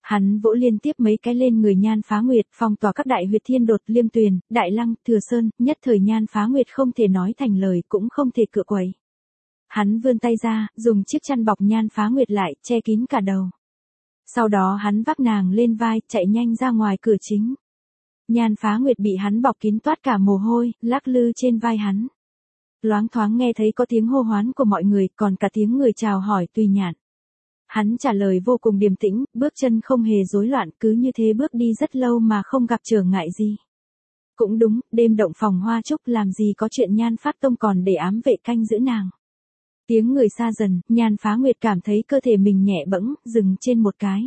Hắn vỗ liên tiếp mấy cái lên người Nhan Phá Nguyệt, phong tỏa các đại huyệt Thiên Đột, Liêm Tuyền, Đại Lăng, Thừa Sơn, nhất thời Nhan Phá Nguyệt không thể nói thành lời cũng không thể cựa quậy. Hắn vươn tay ra, dùng chiếc chăn bọc Nhan Phá Nguyệt lại, che kín cả đầu. Sau đó hắn vác nàng lên vai, chạy nhanh ra ngoài cửa chính. Nhan Phá Nguyệt bị hắn bọc kín toát cả mồ hôi, lắc lư trên vai hắn. Loáng thoáng nghe thấy có tiếng hô hoán của mọi người, còn cả tiếng người chào hỏi Tùy Nhạn. Hắn trả lời vô cùng điềm tĩnh, bước chân không hề rối loạn, cứ như thế bước đi rất lâu mà không gặp trở ngại gì. Cũng đúng, đêm động phòng hoa trúc làm gì có chuyện Nhan Phát Tông còn để ám vệ canh giữ nàng. Tiếng người xa dần, Nhan Phá Nguyệt cảm thấy cơ thể mình nhẹ bẫng, dừng trên một cái.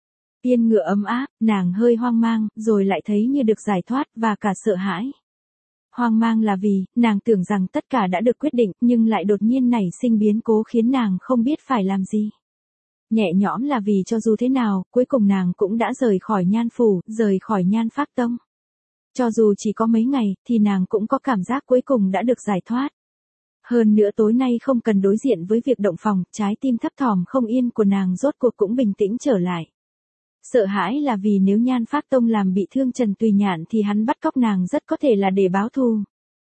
Yên ngựa ấm áp, nàng hơi hoang mang, rồi lại thấy như được giải thoát và cả sợ hãi. Hoang mang là vì, nàng tưởng rằng tất cả đã được quyết định, nhưng lại đột nhiên nảy sinh biến cố khiến nàng không biết phải làm gì. Nhẹ nhõm là vì cho dù thế nào, cuối cùng nàng cũng đã rời khỏi Nhan Phủ, rời khỏi Nhan Phác Tông. Cho dù chỉ có mấy ngày, thì nàng cũng có cảm giác cuối cùng đã được giải thoát. Hơn nữa tối nay không cần đối diện với việc động phòng, trái tim thấp thỏm không yên của nàng rốt cuộc cũng bình tĩnh trở lại. Sợ hãi là vì nếu Nhan Phác Tông làm bị thương Trần Tùy Nhạn thì hắn bắt cóc nàng rất có thể là để báo thù.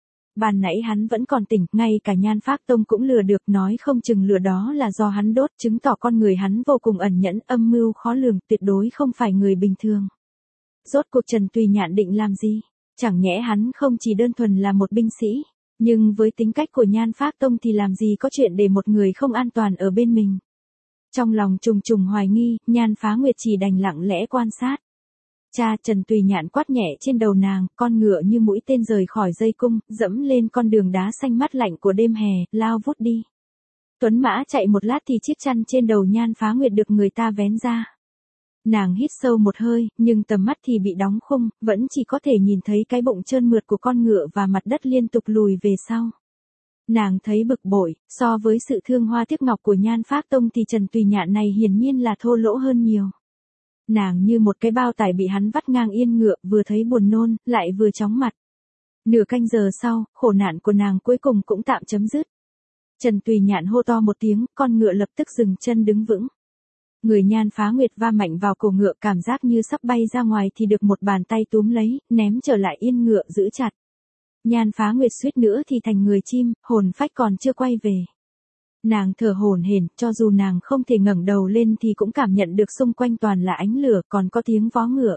Ban nãy hắn vẫn còn tỉnh, ngay cả Nhan Phác Tông cũng lừa được, nói không chừng lừa đó là do hắn đốt, chứng tỏ con người hắn vô cùng ẩn nhẫn, âm mưu khó lường, tuyệt đối không phải người bình thường. Rốt cuộc Trần Tùy Nhạn định làm gì? Chẳng nhẽ hắn không chỉ đơn thuần là một binh sĩ, nhưng với tính cách của Nhan Phác Tông thì làm gì có chuyện để một người không an toàn ở bên mình. Trong lòng trùng trùng hoài nghi, Nhan Phá Nguyệt chỉ đành lặng lẽ quan sát. Cha, Trần Tùy Nhạn quát nhẹ trên đầu nàng, con ngựa như mũi tên rời khỏi dây cung, dẫm lên con đường đá xanh mát lạnh của đêm hè, lao vút đi. Tuấn mã chạy một lát thì chiếc chăn trên đầu Nhan Phá Nguyệt được người ta vén ra. Nàng hít sâu một hơi, nhưng tầm mắt thì bị đóng khung, vẫn chỉ có thể nhìn thấy cái bụng trơn mượt của con ngựa và mặt đất liên tục lùi về sau. Nàng thấy bực bội, so với sự thương hoa tiếc ngọc của Nhan Phác Tông thì Trần Tùy Nhạn này hiển nhiên là thô lỗ hơn nhiều. Nàng như một cái bao tải bị hắn vắt ngang yên ngựa, vừa thấy buồn nôn, lại vừa chóng mặt. Nửa canh giờ sau, khổ nạn của nàng cuối cùng cũng tạm chấm dứt. Trần Tùy Nhạn hô to một tiếng, con ngựa lập tức dừng chân đứng vững. Người Nhan Phá Nguyệt va mạnh vào cổ ngựa, cảm giác như sắp bay ra ngoài thì được một bàn tay túm lấy, ném trở lại yên ngựa giữ chặt. Nhan Phá Nguyệt suýt nữa thì thành người chim, hồn phách còn chưa quay về. Nàng thở hổn hển, cho dù nàng không thể ngẩng đầu lên thì cũng cảm nhận được xung quanh toàn là ánh lửa, còn có tiếng vó ngựa.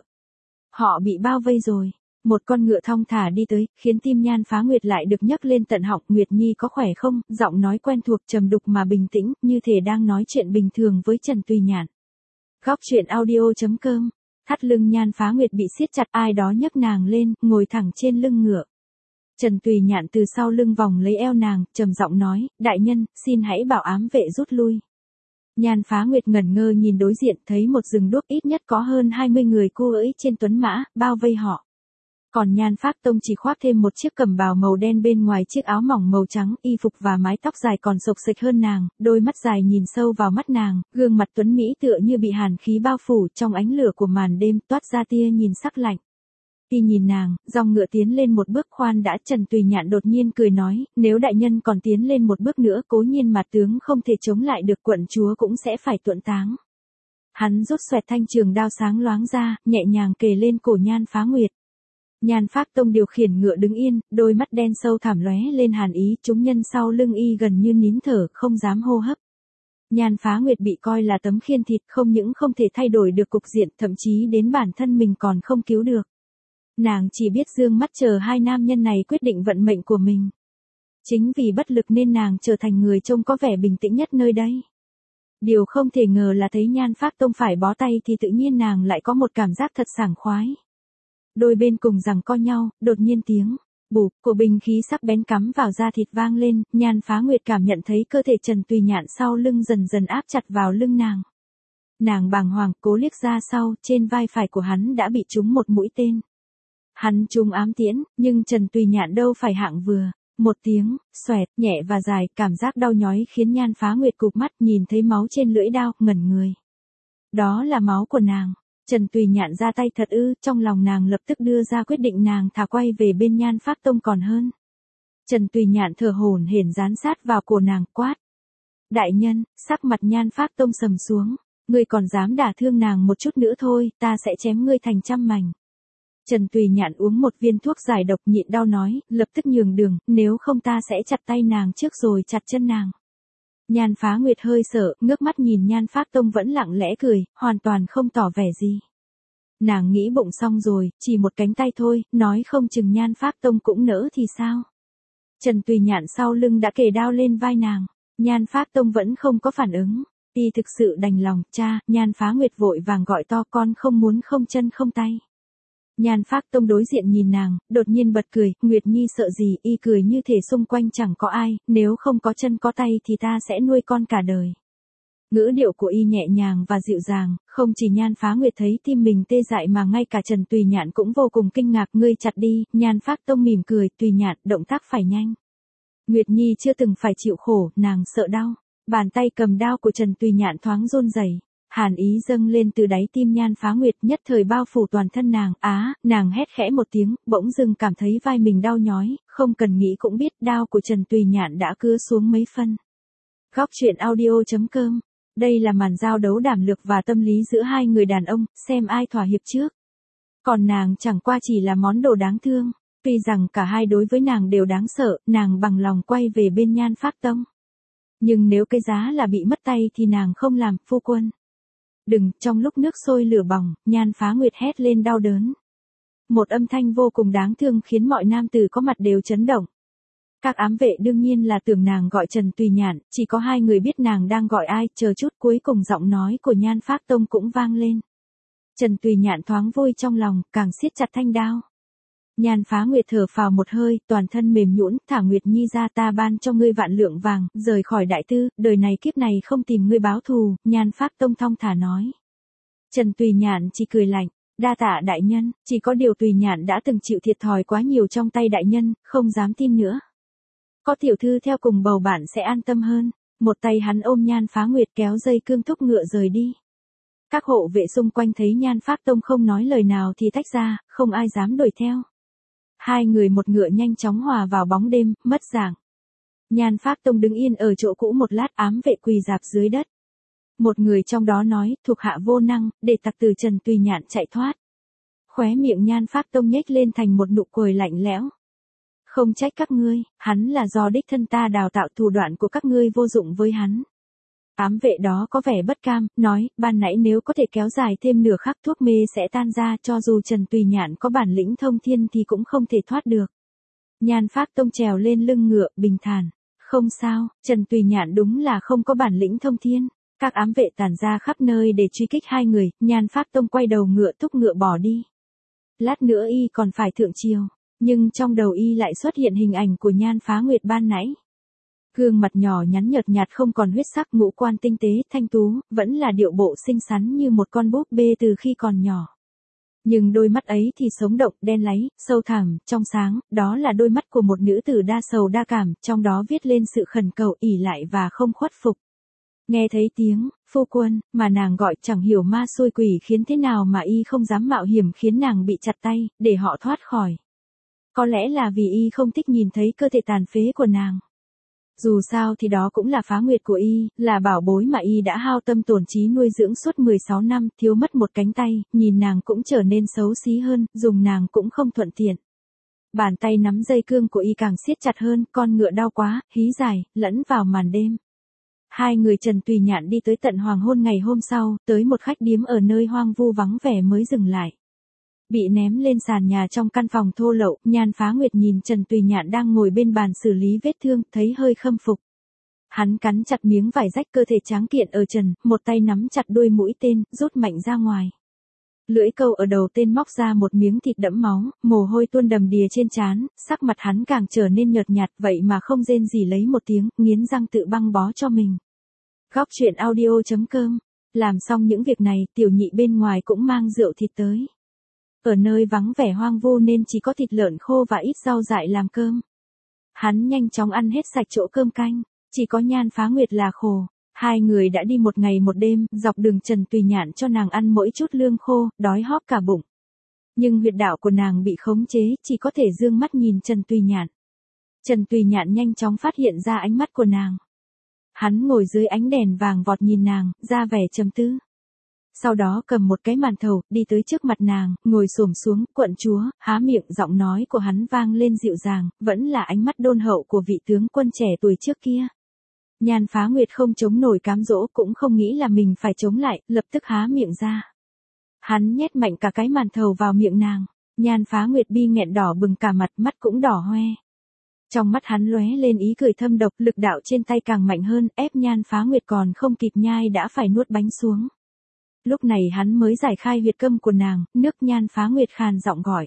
Họ bị bao vây rồi. Một con ngựa thong thả đi tới, khiến tim Nhan Phá Nguyệt lại được nhấc lên tận họng. Nguyệt Nhi có khỏe không? Giọng nói quen thuộc, trầm đục mà bình tĩnh, như thể đang nói chuyện bình thường với Trần Tùy Nhạn. Góc truyện audio.com. Thắt lưng Nhan Phá Nguyệt bị siết chặt, ai đó nhấc nàng lên, ngồi thẳng trên lưng ngựa. Trần Tùy Nhạn từ sau lưng vòng lấy eo nàng, trầm giọng nói, đại nhân, xin hãy bảo ám vệ rút lui. Nhan Phá Nguyệt ngẩn ngơ nhìn đối diện, thấy một rừng đuốc ít nhất có hơn 20 người cô ỡi trên tuấn mã, bao vây họ. Còn Nhan Phác Tông chỉ khoác thêm một chiếc cẩm bào màu đen bên ngoài chiếc áo mỏng màu trắng, y phục và mái tóc dài còn xộc xệch hơn nàng, đôi mắt dài nhìn sâu vào mắt nàng, gương mặt tuấn mỹ tựa như bị hàn khí bao phủ, trong ánh lửa của màn đêm toát ra tia nhìn sắc lạnh. Khi nhìn nàng, dòng ngựa tiến lên một bước. Khoan đã, Trần Tùy Nhạn đột nhiên cười nói, nếu đại nhân còn tiến lên một bước nữa, cố nhiên mặt tướng không thể chống lại được, quận chúa cũng sẽ phải tuẫn táng. Hắn rút xoẹt thanh trường đao sáng loáng ra, nhẹ nhàng kề lên cổ Nhan Phá Nguyệt. Nhan Phác Tông điều khiển ngựa đứng yên, đôi mắt đen sâu thẳm lóe lên hàn ý, chúng nhân sau lưng y gần như nín thở, không dám hô hấp. Nhan Phá Nguyệt bị coi là tấm khiên thịt, không những không thể thay đổi được cục diện, thậm chí đến bản thân mình còn không cứu được. Nàng chỉ biết dương mắt chờ hai nam nhân này quyết định vận mệnh của mình. Chính vì bất lực nên nàng trở thành người trông có vẻ bình tĩnh nhất nơi đây. Điều không thể ngờ là thấy Nhan Phác Tông phải bó tay thì tự nhiên nàng lại có một cảm giác thật sảng khoái. Đôi bên cùng giằng co nhau, đột nhiên tiếng bụp của binh khí sắc bén cắm vào da thịt vang lên, Nhan Phá Nguyệt cảm nhận thấy cơ thể Trần Tùy Nhạn sau lưng dần dần áp chặt vào lưng nàng. Nàng bàng hoàng, cố liếc ra sau, trên vai phải của hắn đã bị trúng một mũi tên. Hắn trúng ám tiễn, nhưng Trần Tùy Nhạn đâu phải hạng vừa. Một tiếng, xoẹt, nhẹ và dài, cảm giác đau nhói khiến Nhan Phá Nguyệt cụp mắt, nhìn thấy máu trên lưỡi đao, ngẩn người. Đó là máu của nàng. Trần Tùy Nhạn ra tay thật ư? Trong lòng nàng lập tức đưa ra quyết định, nàng thà quay về bên Nhan Phác Tông còn hơn. Trần Tùy Nhạn thở hổn hển dán sát vào cổ nàng, quát. Đại nhân, sắc mặt Nhan Phác Tông sầm xuống. Ngươi còn dám đả thương nàng một chút nữa thôi, ta sẽ chém ngươi thành trăm mảnh. Trần Tùy Nhạn uống một viên thuốc giải độc nhịn đau nói, lập tức nhường đường, nếu không ta sẽ chặt tay nàng trước rồi chặt chân nàng. Nhan Phá Nguyệt hơi sợ, ngước mắt nhìn Nhan Phác Tông vẫn lặng lẽ cười, hoàn toàn không tỏ vẻ gì. Nàng nghĩ bụng xong rồi, chỉ một cánh tay thôi, nói không chừng Nhan Phác Tông cũng nỡ thì sao. Trần Tùy Nhạn sau lưng đã kề đao lên vai nàng, Nhan Phác Tông vẫn không có phản ứng. Y thực sự đành lòng, cha, Nhan Phá Nguyệt vội vàng gọi to, con không muốn không chân không tay. Nhan Phác Tông đối diện nhìn nàng, đột nhiên bật cười, Nguyệt Nhi sợ gì, y cười như thể xung quanh chẳng có ai, nếu không có chân có tay thì ta sẽ nuôi con cả đời. Ngữ điệu của y nhẹ nhàng và dịu dàng, không chỉ Nhan Phá Nguyệt thấy tim mình tê dại mà ngay cả Trần Tùy Nhạn cũng vô cùng kinh ngạc, ngươi chặt đi, Nhan Phác Tông mỉm cười, Tùy Nhạn, động tác phải nhanh. Nguyệt Nhi chưa từng phải chịu khổ, nàng sợ đau. Bàn tay cầm đao của Trần Tùy Nhạn thoáng run rẩy, hàn ý dâng lên từ đáy tim Nhan Phá Nguyệt, nhất thời bao phủ toàn thân nàng, nàng hét khẽ một tiếng, bỗng dưng cảm thấy vai mình đau nhói, không cần nghĩ cũng biết đao của Trần Tùy Nhạn đã cứa xuống mấy phân. Góc truyện audio.com. Đây là màn giao đấu đảm lược và tâm lý giữa hai người đàn ông, xem ai thỏa hiệp trước. Còn nàng chẳng qua chỉ là món đồ đáng thương, tuy rằng cả hai đối với nàng đều đáng sợ, nàng bằng lòng quay về bên Nhan Phác Tông. Nhưng nếu cái giá là bị mất tay thì nàng không làm, phu quân. Đừng, trong lúc nước sôi lửa bỏng, Nhan Phá Nguyệt hét lên đau đớn. Một âm thanh vô cùng đáng thương khiến mọi nam tử có mặt đều chấn động. Các ám vệ đương nhiên là tưởng nàng gọi Trần Tùy Nhạn, chỉ có hai người biết nàng đang gọi ai, chờ chút cuối cùng giọng nói của Nhan Phác Tông cũng vang lên. Trần Tùy Nhạn thoáng vui trong lòng, càng siết chặt thanh đao. Nhan Phá Nguyệt thở phào một hơi, toàn thân mềm nhũn, thả Nguyệt Nhi ra, ta ban cho ngươi vạn lượng vàng, rời khỏi đại tư, đời này kiếp này không tìm ngươi báo thù, Nhan Phác Tông thong thả nói. Trần Tùy Nhạn chỉ cười lạnh, đa tạ đại nhân, chỉ có điều Tùy Nhạn đã từng chịu thiệt thòi quá nhiều trong tay đại nhân, không dám tin nữa. Có tiểu thư theo cùng bầu bạn sẽ an tâm hơn. Một tay hắn ôm Nhan Phá Nguyệt kéo dây cương thúc ngựa rời đi. Các hộ vệ xung quanh thấy Nhan Phác Tông không nói lời nào thì tách ra, không ai dám đuổi theo. Hai người một ngựa nhanh chóng hòa vào bóng đêm, mất dạng. Nhan Phác Tông đứng yên ở chỗ cũ một lát, ám vệ quỳ rạp dưới đất. Một người trong đó nói, thuộc hạ vô năng, để tặc tử Trần Tùy Nhạn chạy thoát. Khóe miệng Nhan Phác Tông nhếch lên thành một nụ cười lạnh lẽo. Không trách các ngươi, hắn là do đích thân ta đào tạo, thủ đoạn của các ngươi vô dụng với hắn. Ám vệ đó có vẻ bất cam, nói, ban nãy nếu có thể kéo dài thêm nửa khắc thuốc mê sẽ tan ra, cho dù Trần Tùy Nhạn có bản lĩnh thông thiên thì cũng không thể thoát được. Nhan Phác Tông trèo lên lưng ngựa, bình thản. Không sao, Trần Tùy Nhạn đúng là không có bản lĩnh thông thiên. Các ám vệ tản ra khắp nơi để truy kích hai người, Nhan Phác Tông quay đầu ngựa thúc ngựa bỏ đi. Lát nữa y còn phải thượng triều, nhưng trong đầu y lại xuất hiện hình ảnh của Nhan Phá Nguyệt ban nãy. Gương mặt nhỏ nhắn nhợt nhạt không còn huyết sắc, ngũ quan tinh tế, thanh tú, vẫn là điệu bộ xinh xắn như một con búp bê từ khi còn nhỏ. Nhưng đôi mắt ấy thì sống động, đen láy, sâu thẳm, trong sáng, đó là đôi mắt của một nữ tử đa sầu đa cảm, trong đó viết lên sự khẩn cầu, ỷ lại và không khuất phục. Nghe thấy tiếng, phu quân, mà nàng gọi chẳng hiểu ma xôi quỷ khiến thế nào mà y không dám mạo hiểm khiến nàng bị chặt tay, để họ thoát khỏi. Có lẽ là vì y không thích nhìn thấy cơ thể tàn phế của nàng. Dù sao thì đó cũng là Phá Nguyệt của y, là bảo bối mà y đã hao tâm tổn trí nuôi dưỡng suốt 16 năm, thiếu mất một cánh tay, nhìn nàng cũng trở nên xấu xí hơn, dùng nàng cũng không thuận tiện. Bàn tay nắm dây cương của y càng siết chặt hơn, con ngựa đau quá, hí dài, lẫn vào màn đêm. Hai người Trần Tùy Nhạn đi tới tận hoàng hôn ngày hôm sau, tới một khách điếm ở nơi hoang vu vắng vẻ mới dừng lại. Bị ném lên sàn nhà trong căn phòng thô lậu, Nhan Phá Nguyệt nhìn Trần Tùy Nhạn đang ngồi bên bàn xử lý vết thương, thấy hơi khâm phục. Hắn cắn chặt miếng vải rách cơ thể tráng kiện ở trần, một tay nắm chặt đuôi mũi tên, rút mạnh ra ngoài. Lưỡi câu ở đầu tên móc ra một miếng thịt đẫm máu, mồ hôi tuôn đầm đìa trên trán, sắc mặt hắn càng trở nên nhợt nhạt, vậy mà không rên gì lấy một tiếng, nghiến răng tự băng bó cho mình. Góc truyện audio.com. Làm xong những việc này, tiểu nhị bên ngoài cũng mang rượu thịt tới. Ở nơi vắng vẻ hoang vu nên chỉ có thịt lợn khô và ít rau dại làm cơm. Hắn nhanh chóng ăn hết sạch chỗ cơm canh, chỉ có Nhan Phá Nguyệt là khổ. Hai người đã đi một ngày một đêm, dọc đường Trần Tùy Nhạn cho nàng ăn mỗi chút lương khô, đói hóp cả bụng. Nhưng huyệt đạo của nàng bị khống chế, chỉ có thể dương mắt nhìn Trần Tùy Nhạn. Trần Tùy Nhạn nhanh chóng phát hiện ra ánh mắt của nàng. Hắn ngồi dưới ánh đèn vàng vọt nhìn nàng, ra vẻ trầm tư. Sau đó cầm một cái màn thầu, đi tới trước mặt nàng, ngồi xổm xuống, quận chúa, há miệng, giọng nói của hắn vang lên dịu dàng, vẫn là ánh mắt đôn hậu của vị tướng quân trẻ tuổi trước kia. Nhan Phá Nguyệt không chống nổi cám dỗ, cũng không nghĩ là mình phải chống lại, lập tức há miệng ra. Hắn nhét mạnh cả cái màn thầu vào miệng nàng. Nhan Phá Nguyệt bi nghẹn đỏ bừng cả mặt, mắt cũng đỏ hoe. Trong mắt hắn lóe lên ý cười thâm độc, lực đạo trên tay càng mạnh hơn, ép Nhan Phá Nguyệt còn không kịp nhai đã phải nuốt bánh xuống. Lúc này hắn mới giải khai huyệt câm của nàng, nước. Nhan Phá Nguyệt khàn giọng gọi.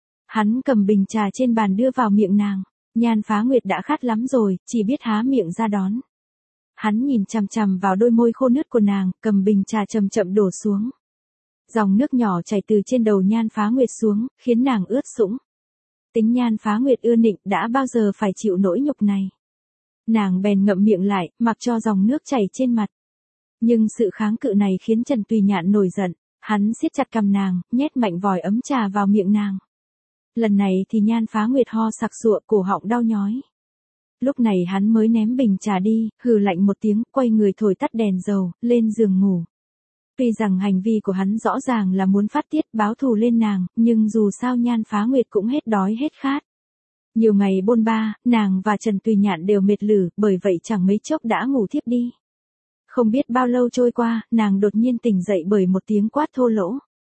Hắn cầm bình trà trên bàn đưa vào miệng nàng. Nhan Phá Nguyệt đã khát lắm rồi, chỉ biết há miệng ra đón. Hắn nhìn chằm chằm vào đôi môi khô nứt của nàng, cầm bình trà chậm chậm đổ xuống. Dòng nước nhỏ chảy từ trên đầu Nhan Phá Nguyệt xuống, khiến nàng ướt sũng. Tính Nhan Phá Nguyệt ưa nịnh, đã bao giờ phải chịu nỗi nhục này. Nàng bèn ngậm miệng lại, mặc cho dòng nước chảy trên mặt. Nhưng sự kháng cự này khiến Trần Tùy Nhạn nổi giận, hắn siết chặt cằm nàng, nhét mạnh vòi ấm trà vào miệng nàng. Lần này thì Nhan Phá Nguyệt ho sặc sụa, cổ họng đau nhói. Lúc này hắn mới ném bình trà đi, hừ lạnh một tiếng, quay người thổi tắt đèn dầu, lên giường ngủ. Tuy rằng hành vi của hắn rõ ràng là muốn phát tiết báo thù lên nàng, nhưng dù sao Nhan Phá Nguyệt cũng hết đói hết khát. Nhiều ngày bôn ba, nàng và Trần Tùy Nhạn đều mệt lử, bởi vậy chẳng mấy chốc đã ngủ thiếp đi. Không biết bao lâu trôi qua, nàng đột nhiên tỉnh dậy bởi một tiếng quát thô lỗ.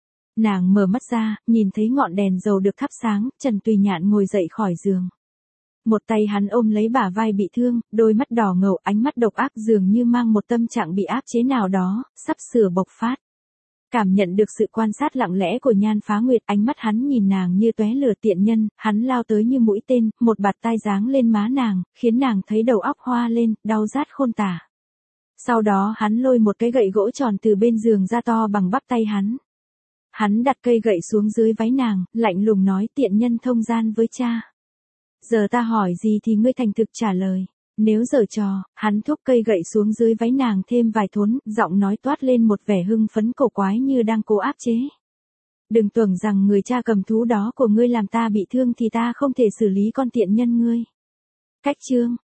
Nàng mở mắt ra, nhìn thấy ngọn đèn dầu được thắp sáng, Trần Tùy Nhạn ngồi dậy khỏi giường. Một tay hắn ôm lấy bả vai bị thương, đôi mắt đỏ ngầu, ánh mắt độc ác dường như mang một tâm trạng bị áp chế nào đó, sắp sửa bộc phát. Cảm nhận được sự quan sát lặng lẽ của Nhan Phá Nguyệt, ánh mắt hắn nhìn nàng như tóe lửa tiện nhân, hắn lao tới như mũi tên, một bạt tai giáng lên má nàng, khiến nàng thấy đầu óc hoa lên, đau rát khôn tả. Sau đó hắn lôi một cái gậy gỗ tròn từ bên giường ra to bằng bắp tay hắn. Hắn đặt cây gậy xuống dưới váy nàng, lạnh lùng nói tiện nhân thông gian với cha. Giờ ta hỏi gì thì ngươi thành thực trả lời. Nếu giở trò, hắn thúc cây gậy xuống dưới váy nàng thêm vài thốn, giọng nói toát lên một vẻ hưng phấn cổ quái như đang cố áp chế. Đừng tưởng rằng người cha cầm thú đó của ngươi làm ta bị thương thì ta không thể xử lý con tiện nhân ngươi. Cách chương.